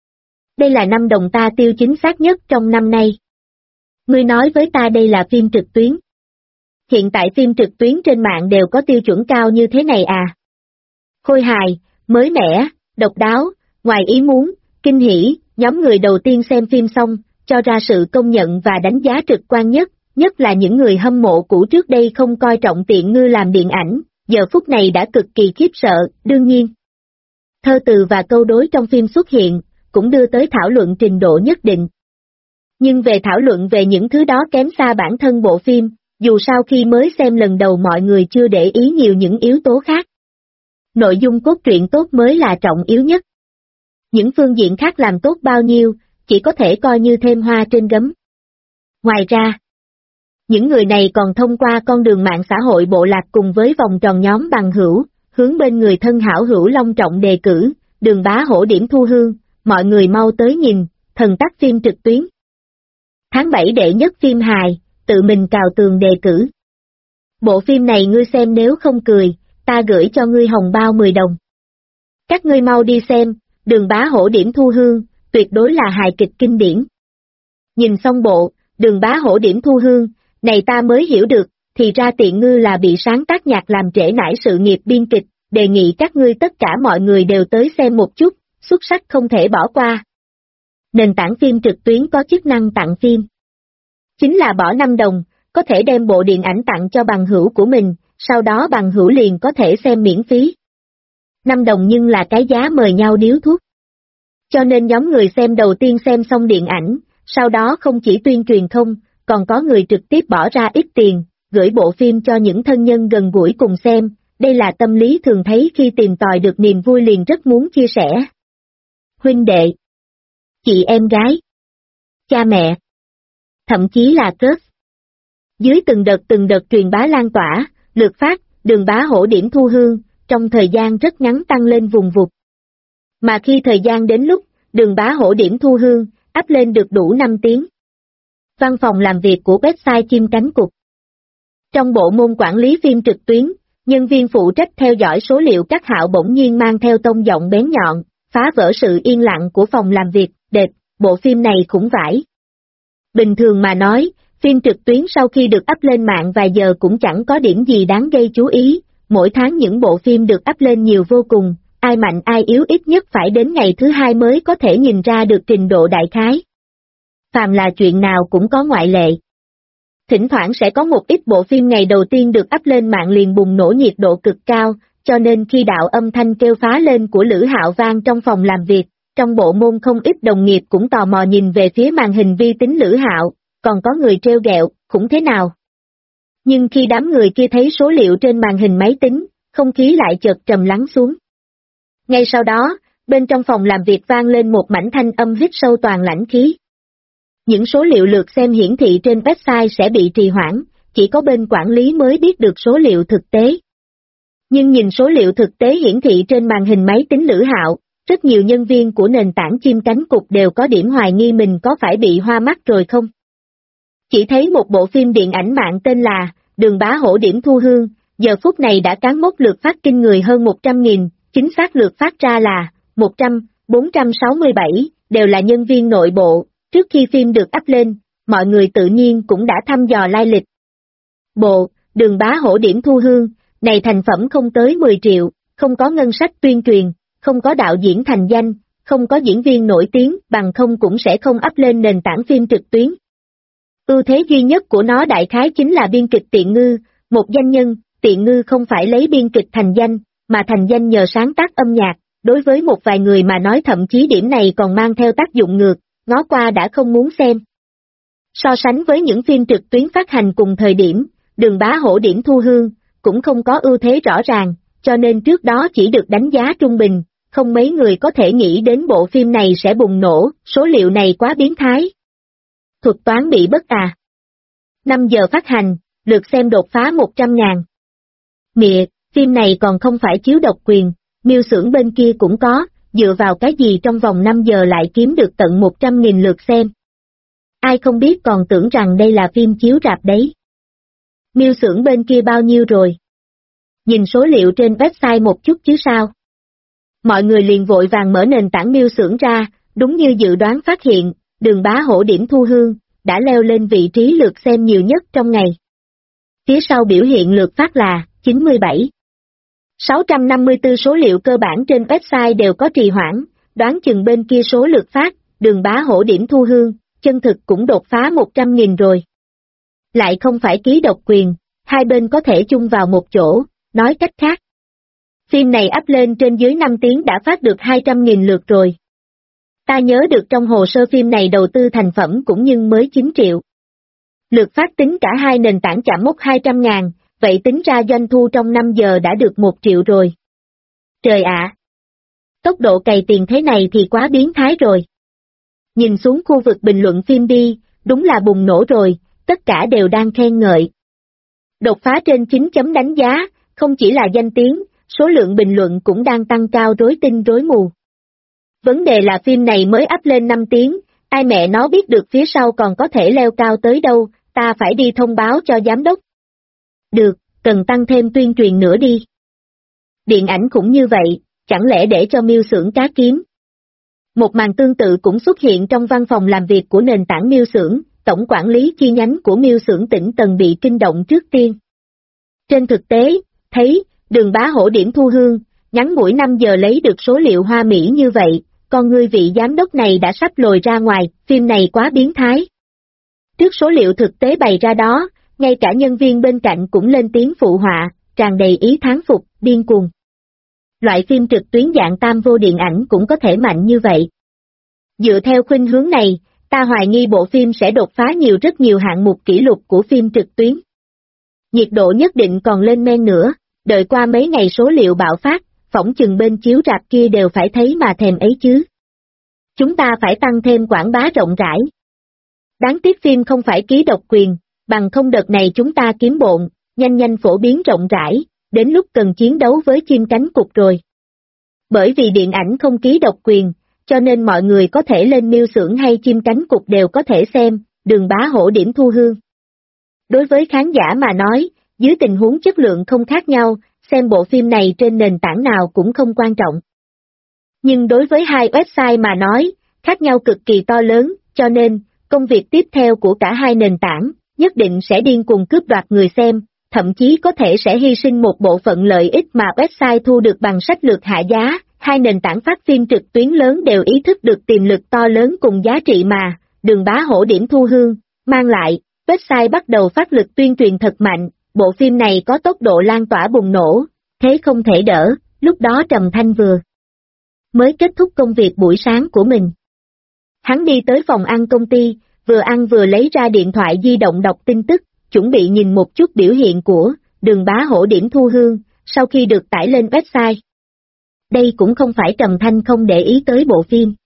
Đây là 5 đồng ta tiêu chính xác nhất trong năm nay. Ngươi nói với ta đây là phim trực tuyến. Hiện tại phim trực tuyến trên mạng đều có tiêu chuẩn cao như thế này à? Khôi hài, mới mẻ, độc đáo, ngoài ý muốn, kinh hỉ, nhóm người đầu tiên xem phim xong, cho ra sự công nhận và đánh giá trực quan nhất là những người hâm mộ cũ trước đây không coi trọng Tiện Ngư làm điện ảnh, giờ phút này đã cực kỳ khiếp sợ, đương nhiên. Thơ từ và câu đối trong phim xuất hiện, cũng đưa tới thảo luận trình độ nhất định. Nhưng về thảo luận về những thứ đó kém xa bản thân bộ phim, dù sao khi mới xem lần đầu mọi người chưa để ý nhiều những yếu tố khác. Nội dung cốt truyện tốt mới là trọng yếu nhất. Những phương diện khác làm tốt bao nhiêu, chỉ có thể coi như thêm hoa trên gấm. Ngoài ra, những người này còn thông qua con đường mạng xã hội bộ lạc cùng với vòng tròn nhóm bằng hữu, hướng bên người thân hảo hữu long trọng đề cử, Đường Bá Hổ điểm thu hương, mọi người mau tới nhìn, thần tắc phim trực tuyến. Tháng 7 đệ nhất phim hài, tự mình cào tường đề cử. Bộ phim này ngươi xem nếu không cười, ta gửi cho ngươi hồng bao 10 đồng. Các ngươi mau đi xem, Đường Bá Hổ điểm thu hương, tuyệt đối là hài kịch kinh điển. Nhìn xong bộ, Đường Bá Hổ điểm thu hương, này ta mới hiểu được, thì ra Tiện Ngư là bị sáng tác nhạc làm trễ nải sự nghiệp biên kịch, đề nghị các ngươi tất cả mọi người đều tới xem một chút, xuất sắc không thể bỏ qua. Nền tảng phim trực tuyến có chức năng tặng phim. Chính là bỏ 5 đồng, có thể đem bộ điện ảnh tặng cho bằng hữu của mình, sau đó bằng hữu liền có thể xem miễn phí. 5 đồng nhưng là cái giá mời nhau điếu thuốc. Cho nên nhóm người xem đầu tiên xem xong điện ảnh, sau đó không chỉ tuyên truyền không, còn có người trực tiếp bỏ ra ít tiền, gửi bộ phim cho những thân nhân gần gũi cùng xem, đây là tâm lý thường thấy khi tìm tòi được niềm vui liền rất muốn chia sẻ. Huynh đệ, chị em gái, cha mẹ, thậm chí là crush. Dưới từng đợt truyền bá lan tỏa, lượt phát, Đường Bá Hổ điểm thu hương, trong thời gian rất ngắn tăng lên vùng vụt. Mà khi thời gian đến lúc, Đường Bá Hổ điểm thu hương, up lên được đủ 5 tiếng. Văn phòng làm việc của website Chim Cánh Cụt. Trong bộ môn quản lý phim trực tuyến, nhân viên phụ trách theo dõi số liệu các hạo bỗng nhiên mang theo tông giọng bén nhọn, phá vỡ sự yên lặng của phòng làm việc, đệt, bộ phim này khủng vãi. Bình thường mà nói, phim trực tuyến sau khi được up lên mạng vài giờ cũng chẳng có điểm gì đáng gây chú ý, mỗi tháng những bộ phim được up lên nhiều vô cùng, ai mạnh ai yếu ít nhất phải đến ngày thứ 2 mới có thể nhìn ra được trình độ đại khái. Phàm là chuyện nào cũng có ngoại lệ. Thỉnh thoảng sẽ có một ít bộ phim ngày đầu tiên được up lên mạng liền bùng nổ nhiệt độ cực cao, cho nên khi đạo âm thanh kêu phá lên của Lữ Hạo vang trong phòng làm việc, trong bộ môn không ít đồng nghiệp cũng tò mò nhìn về phía màn hình vi tính Lữ Hạo, còn có người trêu ghẹo, khủng thế nào. Nhưng khi đám người kia thấy số liệu trên màn hình máy tính, không khí lại chợt trầm lắng xuống. Ngay sau đó, bên trong phòng làm việc vang lên một mảnh thanh âm hít sâu toàn lãnh khí. Những số liệu lượt xem hiển thị trên website sẽ bị trì hoãn, chỉ có bên quản lý mới biết được số liệu thực tế. Nhưng nhìn số liệu thực tế hiển thị trên màn hình máy tính Lữ Hạo, rất nhiều nhân viên của nền tảng Chim Cánh Cụt đều có điểm hoài nghi mình có phải bị hoa mắt rồi không. Chỉ thấy một bộ phim điện ảnh mạng tên là Đường Bá Hổ điểm thu hương, giờ phút này đã cán mốc lượt phát kinh người hơn 100.000, chính xác lượt phát ra là 467, đều là nhân viên nội bộ. Trước khi phim được up lên, mọi người tự nhiên cũng đã thăm dò lai lịch. Bộ, Đường Bá Hổ điểm thu hương, này thành phẩm không tới 10 triệu, không có ngân sách tuyên truyền, không có đạo diễn thành danh, không có diễn viên nổi tiếng, bằng không cũng sẽ không up lên nền tảng phim trực tuyến. Ưu thế duy nhất của nó đại khái chính là biên kịch Tiện Ngư, một danh nhân, Tiện Ngư không phải lấy biên kịch thành danh, mà thành danh nhờ sáng tác âm nhạc, đối với một vài người mà nói thậm chí điểm này còn mang theo tác dụng ngược. Ngó qua đã không muốn xem. So sánh với những phim trực tuyến phát hành cùng thời điểm, Đường Bá Hổ điểm thu hương, cũng không có ưu thế rõ ràng, cho nên trước đó chỉ được đánh giá trung bình, không mấy người có thể nghĩ đến bộ phim này sẽ bùng nổ, số liệu này quá biến thái. Thuật toán bị bất à. 5 giờ phát hành, lượt xem đột phá 100.000. Mịa, phim này còn không phải chiếu độc quyền, Miêu Xưởng bên kia cũng có. Dựa vào cái gì trong vòng 5 giờ lại kiếm được tận 100.000 lượt xem. Ai không biết còn tưởng rằng đây là phim chiếu rạp đấy. Miêu Xưởng bên kia bao nhiêu rồi? Nhìn số liệu trên website một chút chứ sao? Mọi người liền vội vàng mở nền tảng Miêu Xưởng ra, đúng như dự đoán phát hiện, Đường Bá Hổ điểm thu hương, đã leo lên vị trí lượt xem nhiều nhất trong ngày. Phía sau biểu hiện lượt phát là 97. 654 số liệu cơ bản trên website đều có trì hoãn, đoán chừng bên kia số lượt phát, Đường Bá Hổ điểm thu hương, chân thực cũng đột phá 100.000 rồi. Lại không phải ký độc quyền, hai bên có thể chung vào một chỗ, nói cách khác. Phim này up lên trên dưới 5 tiếng đã phát được 200.000 lượt rồi. Ta nhớ được trong hồ sơ phim này đầu tư thành phẩm cũng nhưng mới 9 triệu. Lượt phát tính cả hai nền tảng chạm mốc 200.000. Vậy tính ra doanh thu trong 5 giờ đã được 1 triệu rồi. Trời ạ! Tốc độ cày tiền thế này thì quá biến thái rồi. Nhìn xuống khu vực bình luận phim đi, đúng là bùng nổ rồi, tất cả đều đang khen ngợi. Đột phá trên 9 chấm đánh giá, không chỉ là danh tiếng, số lượng bình luận cũng đang tăng cao rối tinh rối mù. Vấn đề là phim này mới up lên 5 tiếng, ai mẹ nó biết được phía sau còn có thể leo cao tới đâu, ta phải đi thông báo cho giám đốc. Được, cần tăng thêm tuyên truyền nữa đi. Điện ảnh cũng như vậy, chẳng lẽ để cho Miêu Xưởng cá kiếm. Một màn tương tự cũng xuất hiện trong văn phòng làm việc của nền tảng Miêu Xưởng, tổng quản lý chi nhánh của Miêu Xưởng tỉnh Tần bị kinh động trước tiên. Trên thực tế, thấy, Đường Bá Hổ điểm thu hương, ngắn ngủi 5 giờ lấy được số liệu hoa mỹ như vậy, con ngươi vị giám đốc này đã sắp lồi ra ngoài, phim này quá biến thái. Trước số liệu thực tế bày ra đó, ngay cả nhân viên bên cạnh cũng lên tiếng phụ họa, tràn đầy ý thán phục, điên cuồng. Loại phim trực tuyến dạng tam vô điện ảnh cũng có thể mạnh như vậy. Dựa theo khuynh hướng này, ta hoài nghi bộ phim sẽ đột phá rất nhiều hạng mục kỷ lục của phim trực tuyến. Nhiệt độ nhất định còn lên men nữa, đợi qua mấy ngày số liệu bạo phát, phỏng chừng bên chiếu rạp kia đều phải thấy mà thèm ấy chứ. Chúng ta phải tăng thêm quảng bá rộng rãi. Đáng tiếc phim không phải ký độc quyền, bằng không đợt này chúng ta kiếm bộn, nhanh phổ biến rộng rãi, đến lúc cần chiến đấu với chim cánh cụt rồi. Bởi vì điện ảnh không ký độc quyền, cho nên mọi người có thể lên Miêu Xưởng hay chim cánh cụt đều có thể xem, Đường Bá Hổ điểm thu hương. Đối với khán giả mà nói, dưới tình huống chất lượng không khác nhau, xem bộ phim này trên nền tảng nào cũng không quan trọng. Nhưng đối với hai website mà nói, khác nhau cực kỳ to lớn, cho nên, công việc tiếp theo của cả hai nền tảng, nhất định sẽ điên cuồng cướp đoạt người xem, thậm chí có thể sẽ hy sinh một bộ phận lợi ích mà website thu được bằng sách lược hạ giá. Hai nền tảng phát phim trực tuyến lớn đều ý thức được tiềm lực to lớn cùng giá trị mà, Đường Bá Hổ điểm thu hương, mang lại, website bắt đầu phát lực tuyên truyền thật mạnh, bộ phim này có tốc độ lan tỏa bùng nổ, thế không thể đỡ, lúc đó Trầm Thanh vừa mới kết thúc công việc buổi sáng của mình. Hắn đi tới phòng ăn công ty, vừa ăn vừa lấy ra điện thoại di động đọc tin tức, chuẩn bị nhìn một chút biểu hiện của Đường Bá Hổ điểm thu hương, sau khi được tải lên website. Đây cũng không phải Trầm Thanh không để ý tới bộ phim,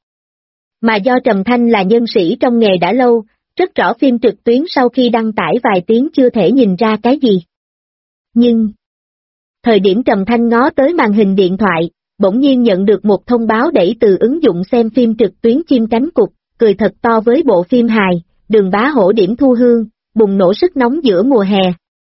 mà do Trầm Thanh là nhân sĩ trong nghề đã lâu, rất rõ phim trực tuyến sau khi đăng tải vài tiếng chưa thể nhìn ra cái gì. Nhưng, thời điểm Trầm Thanh ngó tới màn hình điện thoại, bỗng nhiên nhận được một thông báo đẩy từ ứng dụng xem phim trực tuyến chim cánh cụt, cười thật to với bộ phim hài, Đường Bá Hổ điểm thu hương, bùng nổ sức nóng giữa mùa hè.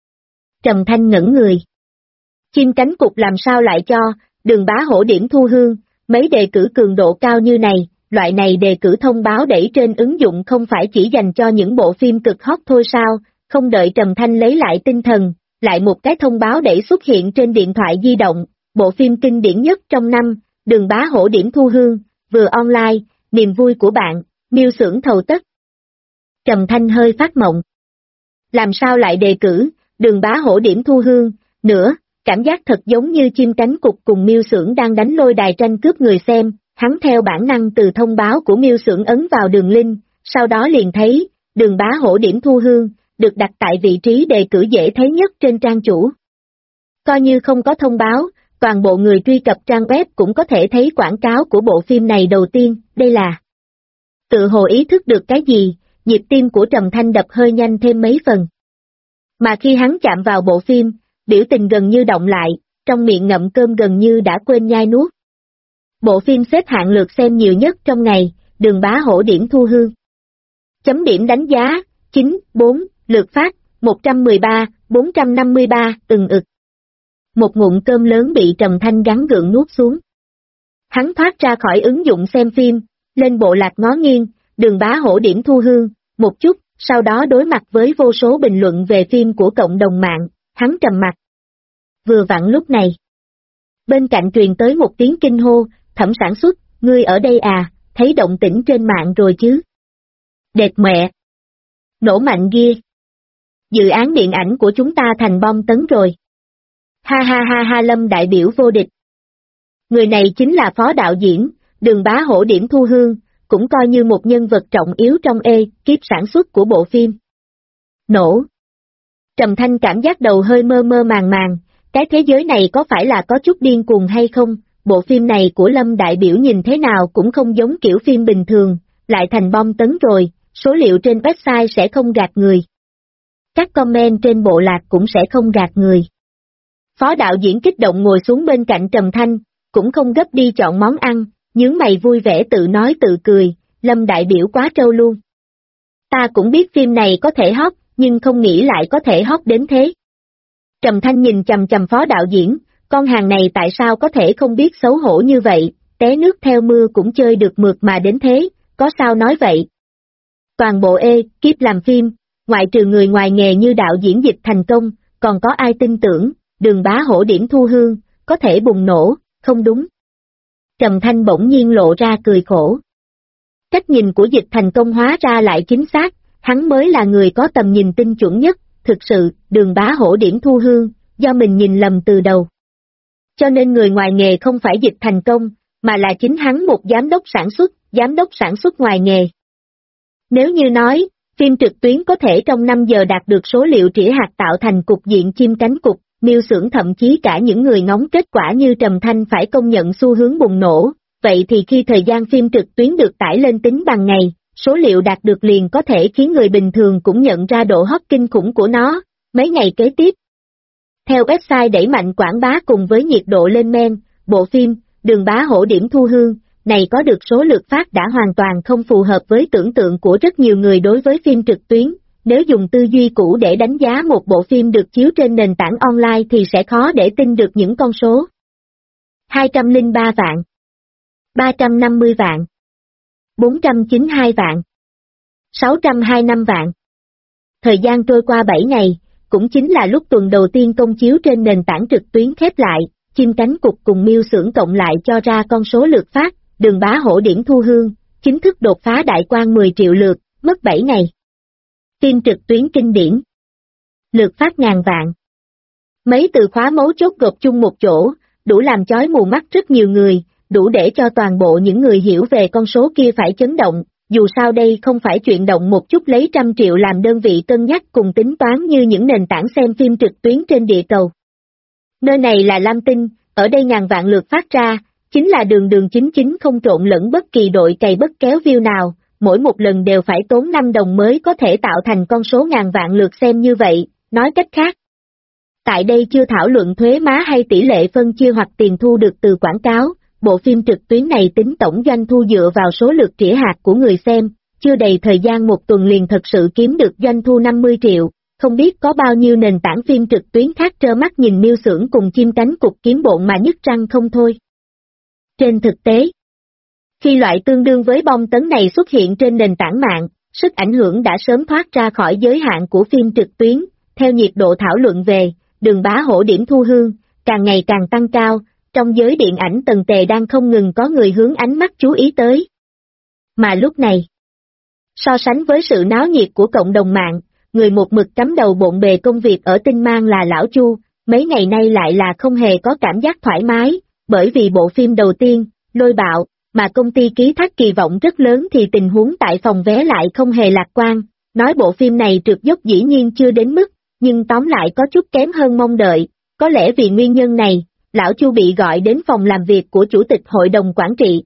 Trầm Thanh ngẩn người. Chim cánh cụt làm sao lại cho Đường Bá Hổ điểm thu hương, mấy đề cử cường độ cao như này, loại này đề cử thông báo đẩy trên ứng dụng không phải chỉ dành cho những bộ phim cực hot thôi sao, không đợi Trầm Thanh lấy lại tinh thần, lại một cái thông báo đẩy xuất hiện trên điện thoại di động, bộ phim kinh điển nhất trong năm, Đường Bá Hổ điểm thu hương, vừa online, niềm vui của bạn, Miêu Xưởng thầu tất. Trầm Thanh hơi phát mộng. Làm sao lại đề cử, Đường Bá Hổ điểm thu hương, nữa, cảm giác thật giống như chim cánh cụt cùng Miêu Xưởng đang đánh lôi đài tranh cướp người xem, hắn theo bản năng từ thông báo của Miêu Xưởng ấn vào đường link, sau đó liền thấy, Đường Bá Hổ điểm thu hương, được đặt tại vị trí đề cử dễ thấy nhất trên trang chủ. Coi như không có thông báo, toàn bộ người truy cập trang web cũng có thể thấy quảng cáo của bộ phim này đầu tiên, đây là. Tự hồ ý thức được cái gì, nhịp tim của Trầm Thanh đập hơi nhanh thêm mấy phần. Mà khi hắn chạm vào bộ phim, biểu tình gần như động lại, trong miệng ngậm cơm gần như đã quên nhai nuốt. Bộ phim xếp hạng lượt xem nhiều nhất trong ngày, Đường Bá Hổ điểm thu hương. Chấm điểm đánh giá, 9.4, lượt phát, 113, 453, ực. Một ngụm cơm lớn bị Trầm Thanh gắng gượng nuốt xuống. Hắn thoát ra khỏi ứng dụng xem phim, lên bộ lạc ngó nghiêng, Đường Bá Hổ điểm thu hương, một chút, sau đó đối mặt với vô số bình luận về phim của cộng đồng mạng, hắn trầm mặt. Vừa vặn lúc này, bên cạnh truyền tới một tiếng kinh hô, Thẩm sản xuất, ngươi ở đây à, thấy động tĩnh trên mạng rồi chứ? Đệt mẹ! Nổ mạnh ghê! Dự án điện ảnh của chúng ta thành bom tấn rồi. Ha ha ha ha, Lâm đại biểu vô địch. Người này chính là phó đạo diễn, Đường Bá Hổ điểm thu hương, cũng coi như một nhân vật trọng yếu trong kiếp sản xuất của bộ phim. Nổ! Trầm Thanh cảm giác đầu hơi mơ mơ màng màng, cái thế giới này có phải là có chút điên cuồng hay không? Bộ phim này của Lâm đại biểu nhìn thế nào cũng không giống kiểu phim bình thường, lại thành bom tấn rồi, số liệu trên website sẽ không gạt người. Các comment trên bộ lạc cũng sẽ không gạt người. Phó đạo diễn kích động ngồi xuống bên cạnh Trầm Thanh, cũng không gấp đi chọn món ăn, nhướng mày vui vẻ tự nói tự cười, Lâm đại biểu quá trâu luôn. Ta cũng biết phim này có thể hot, nhưng không nghĩ lại có thể hot đến thế. Trầm Thanh nhìn chằm chằm phó đạo diễn, con hàng này tại sao có thể không biết xấu hổ như vậy, té nước theo mưa cũng chơi được mượt mà đến thế, có sao nói vậy. Toàn bộ kiếp làm phim, ngoại trừ người ngoài nghề như đạo diễn dịch thành công, còn có ai tin tưởng, Đường Bá Hổ điểm thu hương, có thể bùng nổ, không đúng. Trầm Thanh bỗng nhiên lộ ra cười khổ. Cách nhìn của Dịch Thành Công hóa ra lại chính xác, hắn mới là người có tầm nhìn tinh chuẩn nhất, thực sự, Đường Bá Hổ điểm thu hương, do mình nhìn lầm từ đầu. Cho nên người ngoài nghề không phải Dịch Thành Công, mà là chính hắn một giám đốc sản xuất ngoài nghề. Nếu như nói, phim trực tuyến có thể trong 5 giờ đạt được số liệu trĩa hạt tạo thành cục diện chim cánh cụt, Miêu Xưởng thậm chí cả những người ngóng kết quả như Trầm Thanh phải công nhận xu hướng bùng nổ, vậy thì khi thời gian phim trực tuyến được tải lên tính bằng ngày, số liệu đạt được liền có thể khiến người bình thường cũng nhận ra độ hot kinh khủng của nó, mấy ngày kế tiếp. Theo website đẩy mạnh quảng bá cùng với nhiệt độ lên men, bộ phim, Đường Bá Hổ điểm thu hương, này có được số lượt phát đã hoàn toàn không phù hợp với tưởng tượng của rất nhiều người đối với phim trực tuyến. Nếu dùng tư duy cũ để đánh giá một bộ phim được chiếu trên nền tảng online thì sẽ khó để tin được những con số. 203 vạn, 350 vạn, 492 vạn, 625 vạn. Thời gian trôi qua 7 ngày, cũng chính là lúc tuần đầu tiên công chiếu trên nền tảng trực tuyến khép lại, Chim Cánh Cụt cùng Miêu Xưởng cộng lại cho ra con số lượt phát, Đường Bá Hổ điểm thu hương, chính thức đột phá đại quan 10 triệu lượt, mất 7 ngày. Phim trực tuyến kinh điển. Lượt phát ngàn vạn. Mấy từ khóa mấu chốt gộp chung một chỗ, đủ làm chói mù mắt rất nhiều người, đủ để cho toàn bộ những người hiểu về con số kia phải chấn động, dù sao đây không phải chuyện động một chút lấy 100 triệu làm đơn vị cân nhắc cùng tính toán như những nền tảng xem phim trực tuyến trên địa cầu. Nơi này là Lam Tinh, ở đây ngàn vạn lượt phát ra, chính là đường đường chính chính không trộn lẫn bất kỳ đội cày bất kéo view nào, mỗi một lần đều phải tốn 5 đồng mới có thể tạo thành con số ngàn vạn lượt xem như vậy, nói cách khác. Tại đây chưa thảo luận thuế má hay tỷ lệ phân chia hoặc tiền thu được từ quảng cáo, bộ phim trực tuyến này tính tổng doanh thu dựa vào số lượt trĩa hạt của người xem, chưa đầy thời gian một tuần liền thật sự kiếm được doanh thu 50 triệu, không biết có bao nhiêu nền tảng phim trực tuyến khác trơ mắt nhìn Miêu Xưởng cùng Chim Cánh Cụt kiếm bộn mà nhức răng không thôi. Trên thực tế, khi loại tương đương với bom tấn này xuất hiện trên nền tảng mạng, sức ảnh hưởng đã sớm thoát ra khỏi giới hạn của phim trực tuyến, theo nhiệt độ thảo luận về, Đường Bá Hổ điểm thu hương, càng ngày càng tăng cao, trong giới điện ảnh tần tề đang không ngừng có người hướng ánh mắt chú ý tới. Mà lúc này, so sánh với sự náo nhiệt của cộng đồng mạng, người một mực cắm đầu bộn bề công việc ở Tinh Mang là Lão Chu, mấy ngày nay lại là không hề có cảm giác thoải mái, bởi vì bộ phim đầu tiên, Lôi Bạo, mà công ty ký thác kỳ vọng rất lớn thì tình huống tại phòng vé lại không hề lạc quan, nói bộ phim này trượt dốc dĩ nhiên chưa đến mức, nhưng tóm lại có chút kém hơn mong đợi, có lẽ vì nguyên nhân này, Lão Chu bị gọi đến phòng làm việc của Chủ tịch Hội đồng Quản trị.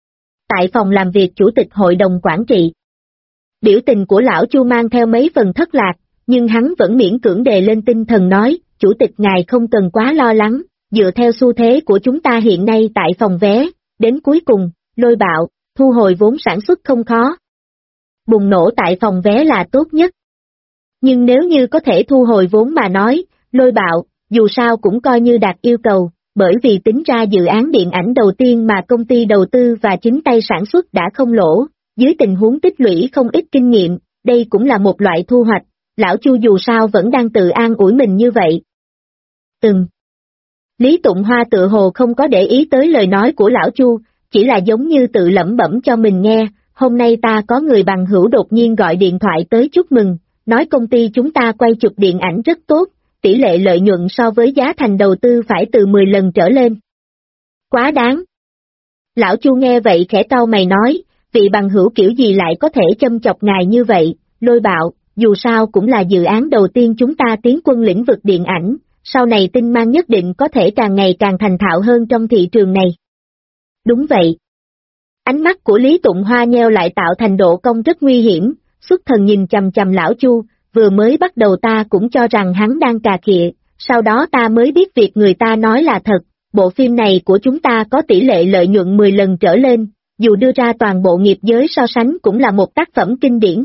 Tại phòng làm việc Chủ tịch Hội đồng Quản trị, biểu tình của Lão Chu mang theo mấy phần thất lạc, nhưng hắn vẫn miễn cưỡng đề lên tinh thần nói, Chủ tịch ngài không cần quá lo lắng, dựa theo xu thế của chúng ta hiện nay tại phòng vé, đến cuối cùng, Lôi Bạo, thu hồi vốn sản xuất không khó. Bùng nổ tại phòng vé là tốt nhất. Nhưng nếu như có thể thu hồi vốn mà nói, Lôi Bạo, dù sao cũng coi như đạt yêu cầu, bởi vì tính ra dự án điện ảnh đầu tiên mà công ty đầu tư và chính tay sản xuất đã không lỗ, dưới tình huống tích lũy không ít kinh nghiệm, đây cũng là một loại thu hoạch, Lão Chu dù sao vẫn đang tự an ủi mình như vậy. Lý Tụng Hoa tự hồ không có để ý tới lời nói của Lão Chu, chỉ là giống như tự lẩm bẩm cho mình nghe, hôm nay ta có người bằng hữu đột nhiên gọi điện thoại tới chúc mừng, nói công ty chúng ta quay chụp điện ảnh rất tốt, tỷ lệ lợi nhuận so với giá thành đầu tư phải từ 10 lần trở lên. Quá đáng. Lão Chu nghe vậy khẽ cau mày nói, vị bằng hữu kiểu gì lại có thể châm chọc ngài như vậy, Lôi Bạo, dù sao cũng là dự án đầu tiên chúng ta tiến quân lĩnh vực điện ảnh, sau này Tinh Mang nhất định có thể càng ngày càng thành thạo hơn trong thị trường này. Đúng vậy. Ánh mắt của Lý Tụng Hoa nheo lại tạo thành độ cong rất nguy hiểm, xuất thần nhìn chằm chằm Lão Chu, vừa mới bắt đầu ta cũng cho rằng hắn đang cà khịa, sau đó ta mới biết việc người ta nói là thật, bộ phim này của chúng ta có tỷ lệ lợi nhuận 10 lần trở lên, dù đưa ra toàn bộ nghiệp giới so sánh cũng là một tác phẩm kinh điển.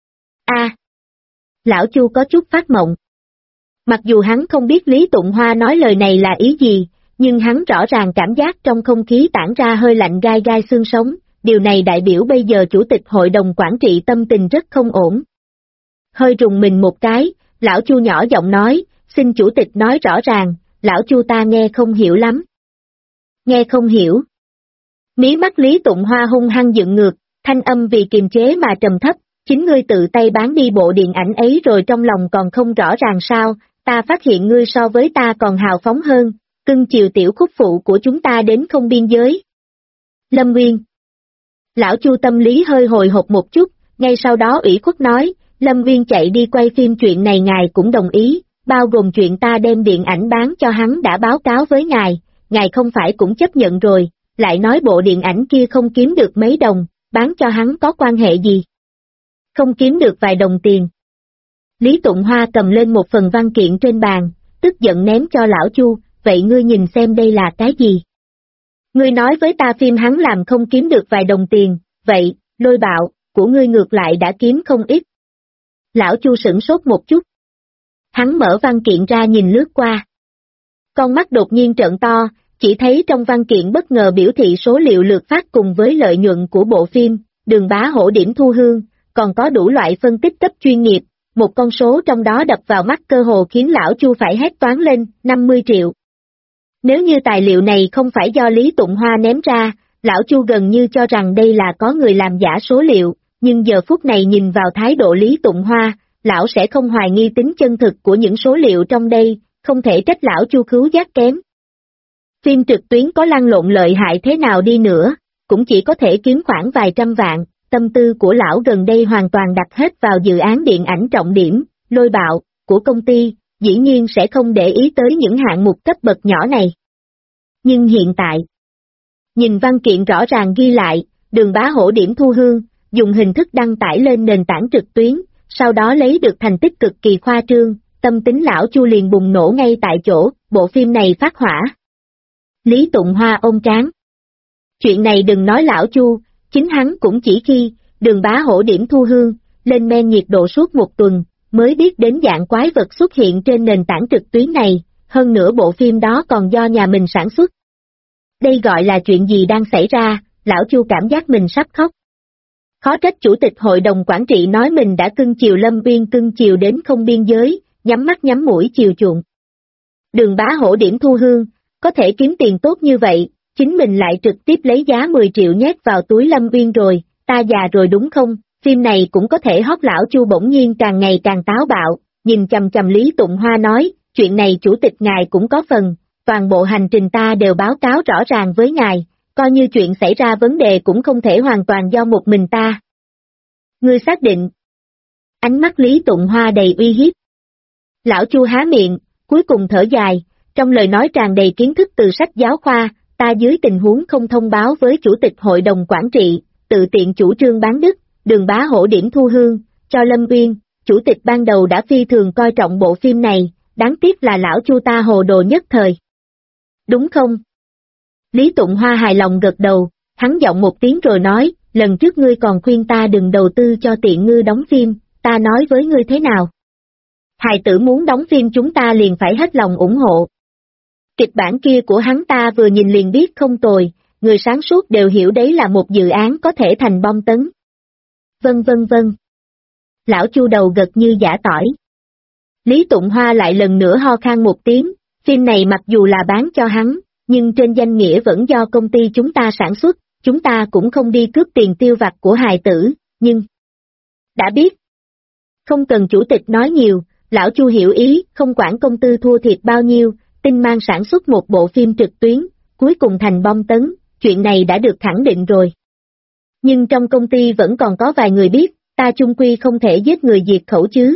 Lão Chu có chút phát mộng. Mặc dù hắn không biết Lý Tụng Hoa nói lời này là ý gì, nhưng hắn rõ ràng cảm giác trong không khí tản ra hơi lạnh gai gai xương sống, điều này đại biểu bây giờ Chủ tịch Hội đồng Quản trị tâm tình rất không ổn. Hơi rùng mình một cái, Lão Chu nhỏ giọng nói, xin chủ tịch nói rõ ràng, lão Chu ta nghe không hiểu lắm. Nghe không hiểu. Mí mắt Lý Tụng Hoa hung hăng dựng ngược, thanh âm vì kiềm chế mà trầm thấp, chính ngươi tự tay bán đi bộ điện ảnh ấy rồi trong lòng còn không rõ ràng sao, ta phát hiện ngươi so với ta còn hào phóng hơn, cưng chiều tiểu khúc phụ của chúng ta đến không biên giới. Lâm Nguyên. Lão Chu tâm lý hơi hồi hộp một chút, ngay sau đó ủy khuất nói, Lâm Nguyên chạy đi quay phim chuyện này ngài cũng đồng ý, bao gồm chuyện ta đem điện ảnh bán cho hắn đã báo cáo với ngài không phải cũng chấp nhận rồi, lại nói bộ điện ảnh kia không kiếm được mấy đồng, bán cho hắn có quan hệ gì? Không kiếm được vài đồng tiền. Lý Tụng Hoa cầm lên một phần văn kiện trên bàn, tức giận ném cho lão Chu, vậy ngươi nhìn xem đây là cái gì? Ngươi nói với ta phim hắn làm không kiếm được vài đồng tiền, vậy, Lôi Bạo, của ngươi ngược lại đã kiếm không ít. Lão Chu sửng sốt một chút. Hắn mở văn kiện ra nhìn lướt qua. Con mắt đột nhiên trợn to, chỉ thấy trong văn kiện bất ngờ biểu thị số liệu lượt phát cùng với lợi nhuận của bộ phim, Đường Bá Hổ điểm thu hương, còn có đủ loại phân tích cấp chuyên nghiệp, một con số trong đó đập vào mắt cơ hồ khiến lão Chu phải hét toáng lên, 50 triệu. Nếu như tài liệu này không phải do Lý Tụng Hoa ném ra, lão Chu gần như cho rằng đây là có người làm giả số liệu, nhưng giờ phút này nhìn vào thái độ Lý Tụng Hoa, lão sẽ không hoài nghi tính chân thực của những số liệu trong đây, không thể trách lão Chu khứu giác kém. Phim trực tuyến có lăn lộn lợi hại thế nào đi nữa, cũng chỉ có thể kiếm khoảng vài trăm vạn, tâm tư của lão gần đây hoàn toàn đặt hết vào dự án điện ảnh trọng điểm, Lôi Bạo, của công ty, dĩ nhiên sẽ không để ý tới những hạng mục cấp bậc nhỏ này. Nhưng hiện tại, nhìn văn kiện rõ ràng ghi lại, Đường Bá Hổ điểm thu hương, dùng hình thức đăng tải lên nền tảng trực tuyến, sau đó lấy được thành tích cực kỳ khoa trương, tâm tính lão Chu liền bùng nổ ngay tại chỗ, bộ phim này phát hỏa. Lý Tụng Hoa ôm trán. Chuyện này đừng nói lão Chu, chính hắn cũng chỉ khi, Đường Bá Hổ điểm thu hương, lên men nhiệt độ suốt một tuần, mới biết đến dạng quái vật xuất hiện trên nền tảng trực tuyến này, hơn nữa bộ phim đó còn do nhà mình sản xuất. Đây gọi là chuyện gì đang xảy ra, lão Chu cảm giác mình sắp khóc. Khó trách chủ tịch hội đồng quản trị nói mình đã cưng chiều Lâm Uyên cưng chiều đến không biên giới, nhắm mắt nhắm mũi chiều chuộng. Đường Bá Hổ điểm thu hương, có thể kiếm tiền tốt như vậy, chính mình lại trực tiếp lấy giá 10 triệu nhét vào túi Lâm Uyên rồi, ta già rồi đúng không, phim này cũng có thể hót. Lão Chu bỗng nhiên càng ngày càng táo bạo, nhìn chằm chằm Lý Tụng Hoa nói, chuyện này chủ tịch ngài cũng có phần, toàn bộ hành trình ta đều báo cáo rõ ràng với ngài, coi như chuyện xảy ra vấn đề cũng không thể hoàn toàn do một mình ta. Ngươi xác định. Ánh mắt Lý Tụng Hoa đầy uy hiếp. Lão Chu há miệng, cuối cùng thở dài, trong lời nói tràn đầy kiến thức từ sách giáo khoa, ta dưới tình huống không thông báo với chủ tịch hội đồng quản trị, tự tiện chủ trương bán đất, Đường Bá Hổ điểm thu hương, cho Lâm Uyên, chủ tịch ban đầu đã phi thường coi trọng bộ phim này, đáng tiếc là lão Chu ta hồ đồ nhất thời. Đúng không? Lý Tụng Hoa hài lòng gật đầu, hắn giọng một tiếng rồi nói, lần trước ngươi còn khuyên ta đừng đầu tư cho Tiện Ngư đóng phim, ta nói với ngươi thế nào? Hài tử muốn đóng phim chúng ta liền phải hết lòng ủng hộ. Kịch bản kia của hắn ta vừa nhìn liền biết không tồi, người sáng suốt đều hiểu đấy là một dự án có thể thành bom tấn. Vân vân vân. Lão Chu đầu gật như giã tỏi. Lý Tụng Hoa lại lần nữa ho khan một tiếng, phim này mặc dù là bán cho hắn, nhưng trên danh nghĩa vẫn do công ty chúng ta sản xuất, chúng ta cũng không đi cướp tiền tiêu vặt của hài tử, nhưng... Đã biết. Không cần chủ tịch nói nhiều, lão Chu hiểu ý, không quản công tư thua thiệt bao nhiêu, tin mang sản xuất một bộ phim trực tuyến, cuối cùng thành bom tấn, chuyện này đã được khẳng định rồi. Nhưng trong công ty vẫn còn có vài người biết, ta chung quy không thể giết người diệt khẩu chứ.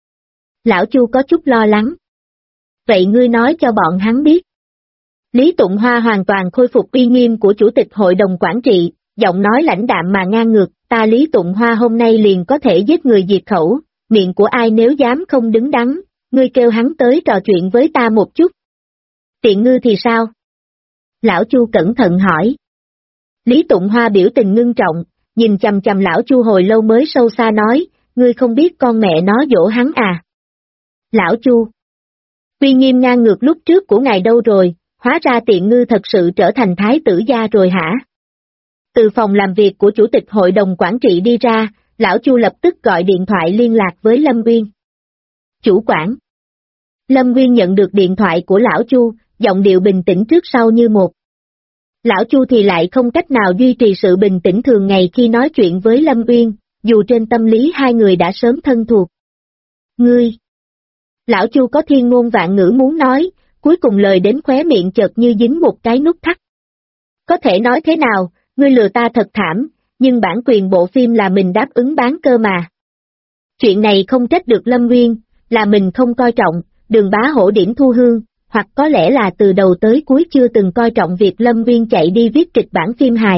Lão Chu có chút lo lắng. Vậy ngươi nói cho bọn hắn biết. Lý Tụng Hoa hoàn toàn khôi phục uy nghiêm của chủ tịch hội đồng quản trị, giọng nói lãnh đạm mà ngang ngược, ta Lý Tụng Hoa hôm nay liền có thể giết người diệt khẩu, miệng của ai nếu dám không đứng đắn, ngươi kêu hắn tới trò chuyện với ta một chút. Tiện Ngư thì sao? Lão Chu cẩn thận hỏi. Lý Tụng Hoa biểu tình ngưng trọng, nhìn chằm chằm lão Chu hồi lâu mới sâu xa nói, ngươi không biết con mẹ nó dỗ hắn à? Lão Chu. Uy nghiêm ngang ngược lúc trước của ngài đâu rồi, hóa ra Tiện Ngư thật sự trở thành thái tử gia rồi hả? Từ phòng làm việc của chủ tịch hội đồng quản trị đi ra, lão Chu lập tức gọi điện thoại liên lạc với Lâm Uyên. Chủ quản. Lâm Nguyên nhận được điện thoại của lão Chu, giọng điệu bình tĩnh trước sau như một. Lão Chu thì lại không cách nào duy trì sự bình tĩnh thường ngày khi nói chuyện với Lâm Uyên, dù trên tâm lý hai người đã sớm thân thuộc. Ngươi! Lão Chu có thiên ngôn vạn ngữ muốn nói, cuối cùng lời đến khóe miệng chợt như dính một cái nút thắt. Có thể nói thế nào, ngươi lừa ta thật thảm, nhưng bản quyền bộ phim là mình đáp ứng bán cơ mà. Chuyện này không trách được Lâm Nguyên, là mình không coi trọng, Đường Bá Hổ điểm thu hương, hoặc có lẽ là từ đầu tới cuối chưa từng coi trọng việc Lâm Nguyên chạy đi viết kịch bản phim hài.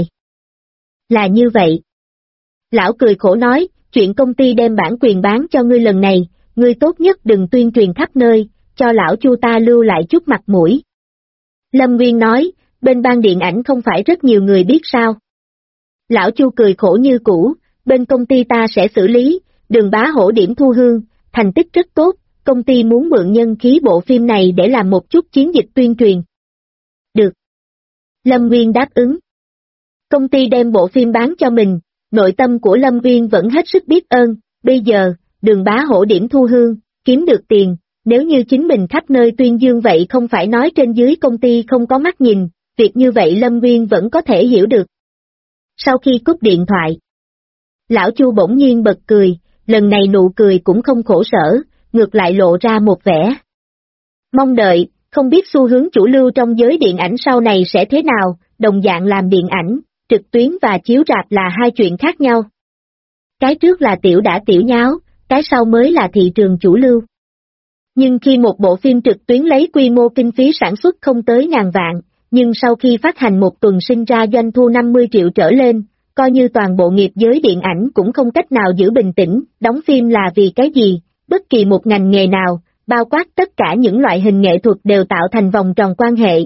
Là như vậy. Lão cười khổ nói, chuyện công ty đem bản quyền bán cho ngươi lần này, ngươi tốt nhất đừng tuyên truyền khắp nơi, cho lão Chu ta lưu lại chút mặt mũi. Lâm Nguyên nói, bên ban điện ảnh không phải rất nhiều người biết sao. Lão Chu cười khổ như cũ, bên công ty ta sẽ xử lý, Đường Bá Hổ điểm thu hương, thành tích rất tốt, công ty muốn mượn nhân khí bộ phim này để làm một chút chiến dịch tuyên truyền. Được. Lâm Nguyên đáp ứng. Công ty đem bộ phim bán cho mình, nội tâm của Lâm Nguyên vẫn hết sức biết ơn, bây giờ, Đường Bá Hổ điểm thu hương, kiếm được tiền, nếu như chính mình khắp nơi tuyên dương vậy không phải nói trên dưới công ty không có mắt nhìn, việc như vậy Lâm Nguyên vẫn có thể hiểu được. Sau khi cúp điện thoại, lão Chu bỗng nhiên bật cười, lần này nụ cười cũng không khổ sở, ngược lại lộ ra một vẻ mong đợi, không biết xu hướng chủ lưu trong giới điện ảnh sau này sẽ thế nào, đồng dạng làm điện ảnh, trực tuyến và chiếu rạp là hai chuyện khác nhau. Cái trước là tiểu đã tiểu nháo, cái sau mới là thị trường chủ lưu. Nhưng khi một bộ phim trực tuyến lấy quy mô kinh phí sản xuất không tới ngàn vạn, nhưng sau khi phát hành một tuần sinh ra doanh thu 50 triệu trở lên, coi như toàn bộ nghiệp giới điện ảnh cũng không cách nào giữ bình tĩnh, đóng phim là vì cái gì, bất kỳ một ngành nghề nào, bao quát tất cả những loại hình nghệ thuật đều tạo thành vòng tròn quan hệ,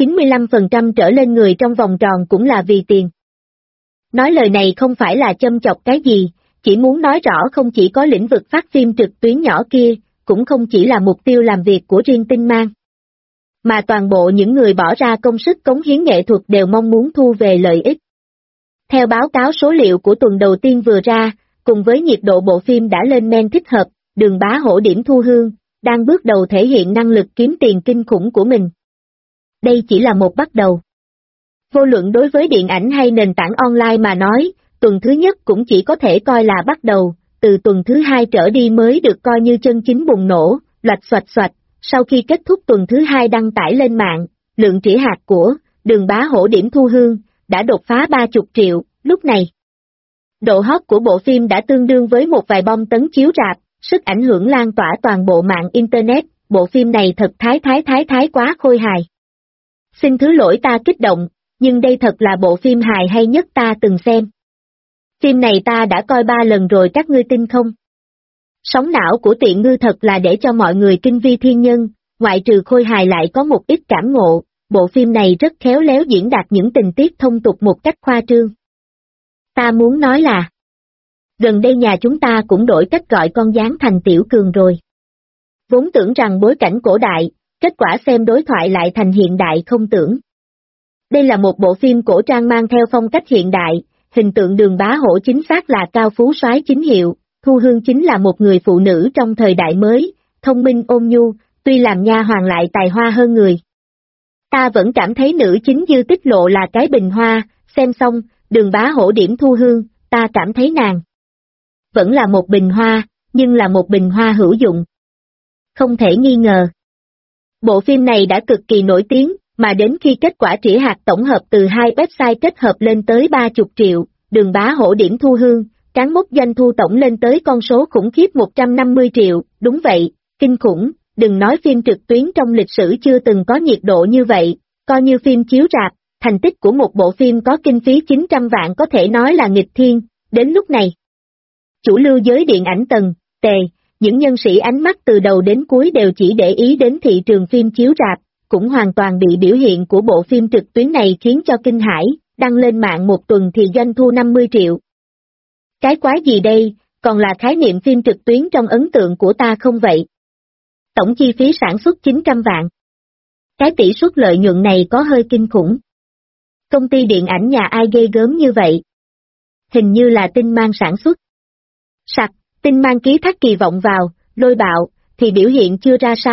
95% trở lên người trong vòng tròn cũng là vì tiền. Nói lời này không phải là châm chọc cái gì, chỉ muốn nói rõ không chỉ có lĩnh vực phát phim trực tuyến nhỏ kia, cũng không chỉ là mục tiêu làm việc của riêng Tinh Mang. Mà toàn bộ những người bỏ ra công sức cống hiến nghệ thuật đều mong muốn thu về lợi ích. Theo báo cáo số liệu của tuần đầu tiên vừa ra, cùng với nhiệt độ bộ phim đã lên men thích hợp, Đường Bá Hổ điểm thu hương, đang bước đầu thể hiện năng lực kiếm tiền kinh khủng của mình. Đây chỉ là một bắt đầu. Vô luận đối với điện ảnh hay nền tảng online mà nói, tuần thứ nhất cũng chỉ có thể coi là bắt đầu, từ tuần thứ hai trở đi mới được coi như chân chính bùng nổ, loạch xoạch xoạch, sau khi kết thúc tuần thứ hai đăng tải lên mạng, lượng trĩ hạt của Đường Bá Hổ điểm thu hương đã đột phá 30 triệu, lúc này. Độ hot của bộ phim đã tương đương với một vài bom tấn chiếu rạp, sức ảnh hưởng lan tỏa toàn bộ mạng Internet, bộ phim này thật thái quá khôi hài. Xin thứ lỗi ta kích động, nhưng đây thật là bộ phim hài hay nhất ta từng xem. Phim này ta đã coi 3 lần rồi các ngươi tin không? Sóng não của tiện ngư thật là để cho mọi người kinh vi thiên nhân, ngoại trừ khôi hài lại có một ít cảm ngộ, bộ phim này rất khéo léo diễn đạt những tình tiết thông tục một cách khoa trương. Ta muốn nói là, gần đây nhà chúng ta cũng đổi cách gọi con gián thành Tiểu Cường rồi. Vốn tưởng rằng bối cảnh cổ đại, kết quả xem đối thoại lại thành hiện đại không tưởng. Đây là một bộ phim cổ trang mang theo phong cách hiện đại, hình tượng Đường Bá Hổ chính xác là cao phú soái chính hiệu, Thu Hương chính là một người phụ nữ trong thời đại mới, thông minh ôn nhu, tuy làm nha hoàn lại tài hoa hơn người. Ta vẫn cảm thấy nữ chính Dư Tích Lộ là cái bình hoa, xem xong, Đường Bá Hổ điểm Thu Hương, ta cảm thấy nàng vẫn là một bình hoa, nhưng là một bình hoa hữu dụng. Không thể nghi ngờ. Bộ phim này đã cực kỳ nổi tiếng, mà đến khi kết quả trĩ hạt tổng hợp từ hai website kết hợp lên tới 30 triệu, Đường Bá Hổ điểm thu hương, cán mốc doanh thu tổng lên tới con số khủng khiếp 150 triệu, đúng vậy, kinh khủng, đừng nói phim trực tuyến trong lịch sử chưa từng có nhiệt độ như vậy, coi như phim chiếu rạp, thành tích của một bộ phim có kinh phí 900 vạn có thể nói là nghịch thiên, đến lúc này. Chủ lưu giới điện ảnh tầng, tề, những nhân sĩ ánh mắt từ đầu đến cuối đều chỉ để ý đến thị trường phim chiếu rạp, cũng hoàn toàn bị biểu hiện của bộ phim trực tuyến này khiến cho kinh hãi, đăng lên mạng một tuần thì doanh thu 50 triệu. Cái quái gì đây, còn là khái niệm phim trực tuyến trong ấn tượng của ta không vậy? Tổng chi phí sản xuất 900 vạn. Cái tỷ suất lợi nhuận này có hơi kinh khủng. Công ty điện ảnh nhà ai ghê gớm như vậy? Hình như là Tinh Mang sản xuất. Sặc, Tinh Mang ký thác kỳ vọng vào, Lôi Bạo, thì biểu hiện chưa ra sao,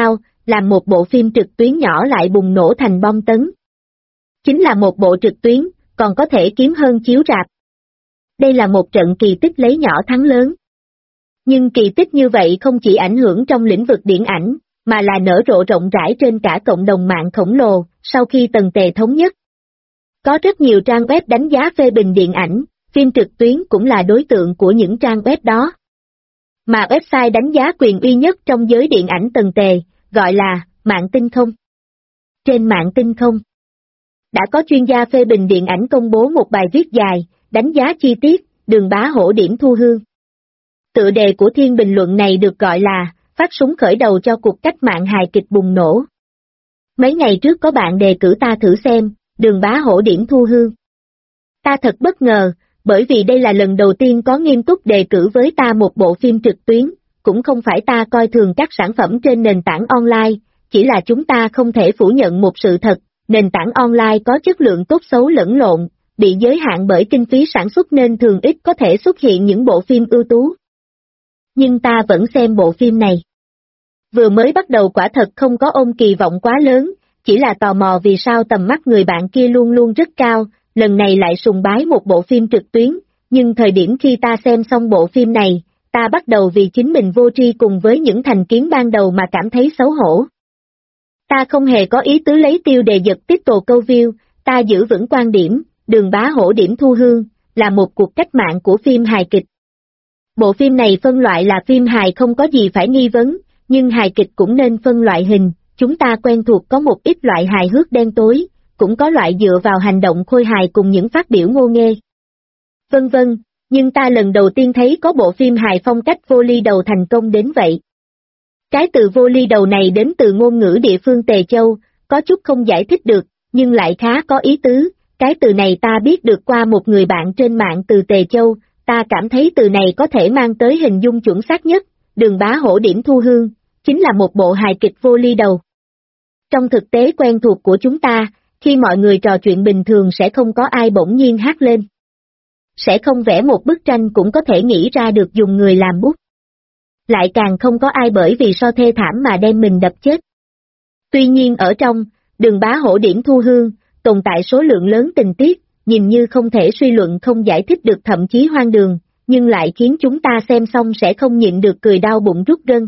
làm một bộ phim trực tuyến nhỏ lại bùng nổ thành bom tấn. Chính là một bộ trực tuyến, còn có thể kiếm hơn chiếu rạp. Đây là một trận kỳ tích lấy nhỏ thắng lớn. Nhưng kỳ tích như vậy không chỉ ảnh hưởng trong lĩnh vực điện ảnh, mà là nở rộ rộng rãi trên cả cộng đồng mạng khổng lồ, sau khi Tần Tề thống nhất. Có rất nhiều trang web đánh giá phê bình điện ảnh, phim trực tuyến cũng là đối tượng của những trang web đó. Mà website đánh giá quyền uy nhất trong giới điện ảnh Tần Tề, gọi là Mạng Tinh Không. Trên Mạng Tinh Không, đã có chuyên gia phê bình điện ảnh công bố một bài viết dài, đánh giá chi tiết, Đường Bá Hổ điểm thu hương. Tựa đề của thiên bình luận này được gọi là, phát súng khởi đầu cho cuộc cách mạng hài kịch bùng nổ. Mấy ngày trước có bạn đề cử ta thử xem, Đường Bá Hổ điểm thu hương. Ta thật bất ngờ, bởi vì đây là lần đầu tiên có nghiêm túc đề cử với ta một bộ phim trực tuyến, cũng không phải ta coi thường các sản phẩm trên nền tảng online, chỉ là chúng ta không thể phủ nhận một sự thật, nền tảng online có chất lượng tốt xấu lẫn lộn, bị giới hạn bởi kinh phí sản xuất nên thường ít có thể xuất hiện những bộ phim ưu tú. Nhưng ta vẫn xem bộ phim này. Vừa mới bắt đầu quả thật không có ôm kỳ vọng quá lớn, chỉ là tò mò vì sao tầm mắt người bạn kia luôn luôn rất cao, lần này lại sùng bái một bộ phim trực tuyến, nhưng thời điểm khi ta xem xong bộ phim này, ta bắt đầu vì chính mình vô tri cùng với những thành kiến ban đầu mà cảm thấy xấu hổ. Ta không hề có ý tứ lấy tiêu đề giật title câu view, ta giữ vững quan điểm, Đường Bá Hổ điểm thu hương, là một cuộc cách mạng của phim hài kịch. Bộ phim này phân loại là phim hài không có gì phải nghi vấn, nhưng hài kịch cũng nên phân loại hình, chúng ta quen thuộc có một ít loại hài hước đen tối, cũng có loại dựa vào hành động khôi hài cùng những phát biểu ngô nghê. Vân vân, nhưng ta lần đầu tiên thấy có bộ phim hài phong cách vô ly đầu thành công đến vậy. Cái từ vô ly đầu này đến từ ngôn ngữ địa phương Tề Châu, có chút không giải thích được, nhưng lại khá có ý tứ, cái từ này ta biết được qua một người bạn trên mạng từ Tề Châu, ta cảm thấy từ này có thể mang tới hình dung chuẩn xác nhất, Đường Bá Hổ điểm thu hương, chính là một bộ hài kịch vô ly đầu. Trong thực tế quen thuộc của chúng ta, khi mọi người trò chuyện bình thường sẽ không có ai bỗng nhiên hát lên. Sẽ không vẽ một bức tranh cũng có thể nghĩ ra được dùng người làm bút. Lại càng không có ai bởi vì so thê thảm mà đem mình đập chết. Tuy nhiên ở trong, Đường Bá Hổ điểm thu hương, tồn tại số lượng lớn tình tiết, nhìn như không thể suy luận không giải thích được thậm chí hoang đường, nhưng lại khiến chúng ta xem xong sẽ không nhịn được cười đau bụng rút gân.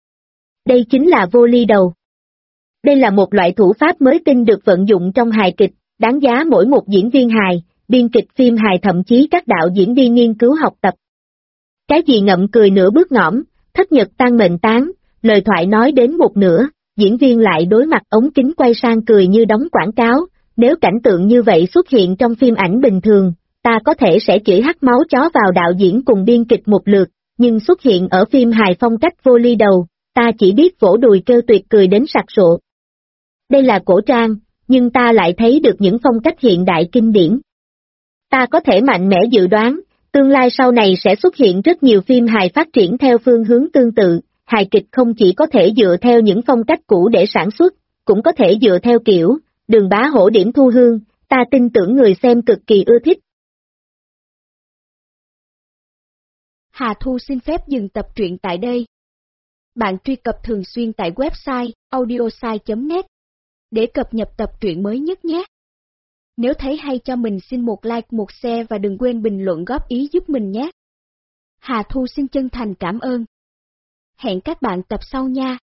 Đây chính là vô ly đầu. Đây là một loại thủ pháp mới tinh được vận dụng trong hài kịch, đáng giá mỗi một diễn viên hài, biên kịch phim hài thậm chí các đạo diễn đi nghiên cứu học tập. Cái gì ngậm cười nửa bước ngõm, thất nhật tan mệnh tán, lời thoại nói đến một nửa, diễn viên lại đối mặt ống kính quay sang cười như đóng quảng cáo, nếu cảnh tượng như vậy xuất hiện trong phim ảnh bình thường, ta có thể sẽ chửi hắt máu chó vào đạo diễn cùng biên kịch một lượt, nhưng xuất hiện ở phim hài phong cách vô ly đầu, ta chỉ biết vỗ đùi kêu tuyệt cười đến sặc sụa. Đây là cổ trang, nhưng ta lại thấy được những phong cách hiện đại kinh điển. Ta có thể mạnh mẽ dự đoán, tương lai sau này sẽ xuất hiện rất nhiều phim hài phát triển theo phương hướng tương tự, hài kịch không chỉ có thể dựa theo những phong cách cũ để sản xuất, cũng có thể dựa theo kiểu, Đường Bá Hổ điểm thu hương, ta tin tưởng người xem cực kỳ ưa thích. Hà Thu xin phép dừng tập truyện tại đây. Bạn truy cập thường xuyên tại website audiosai.net để cập nhật tập truyện mới nhất nhé. Nếu thấy hay cho mình xin một like, một share và đừng quên bình luận góp ý giúp mình nhé. Hà Thu xin chân thành cảm ơn. Hẹn các bạn tập sau nha.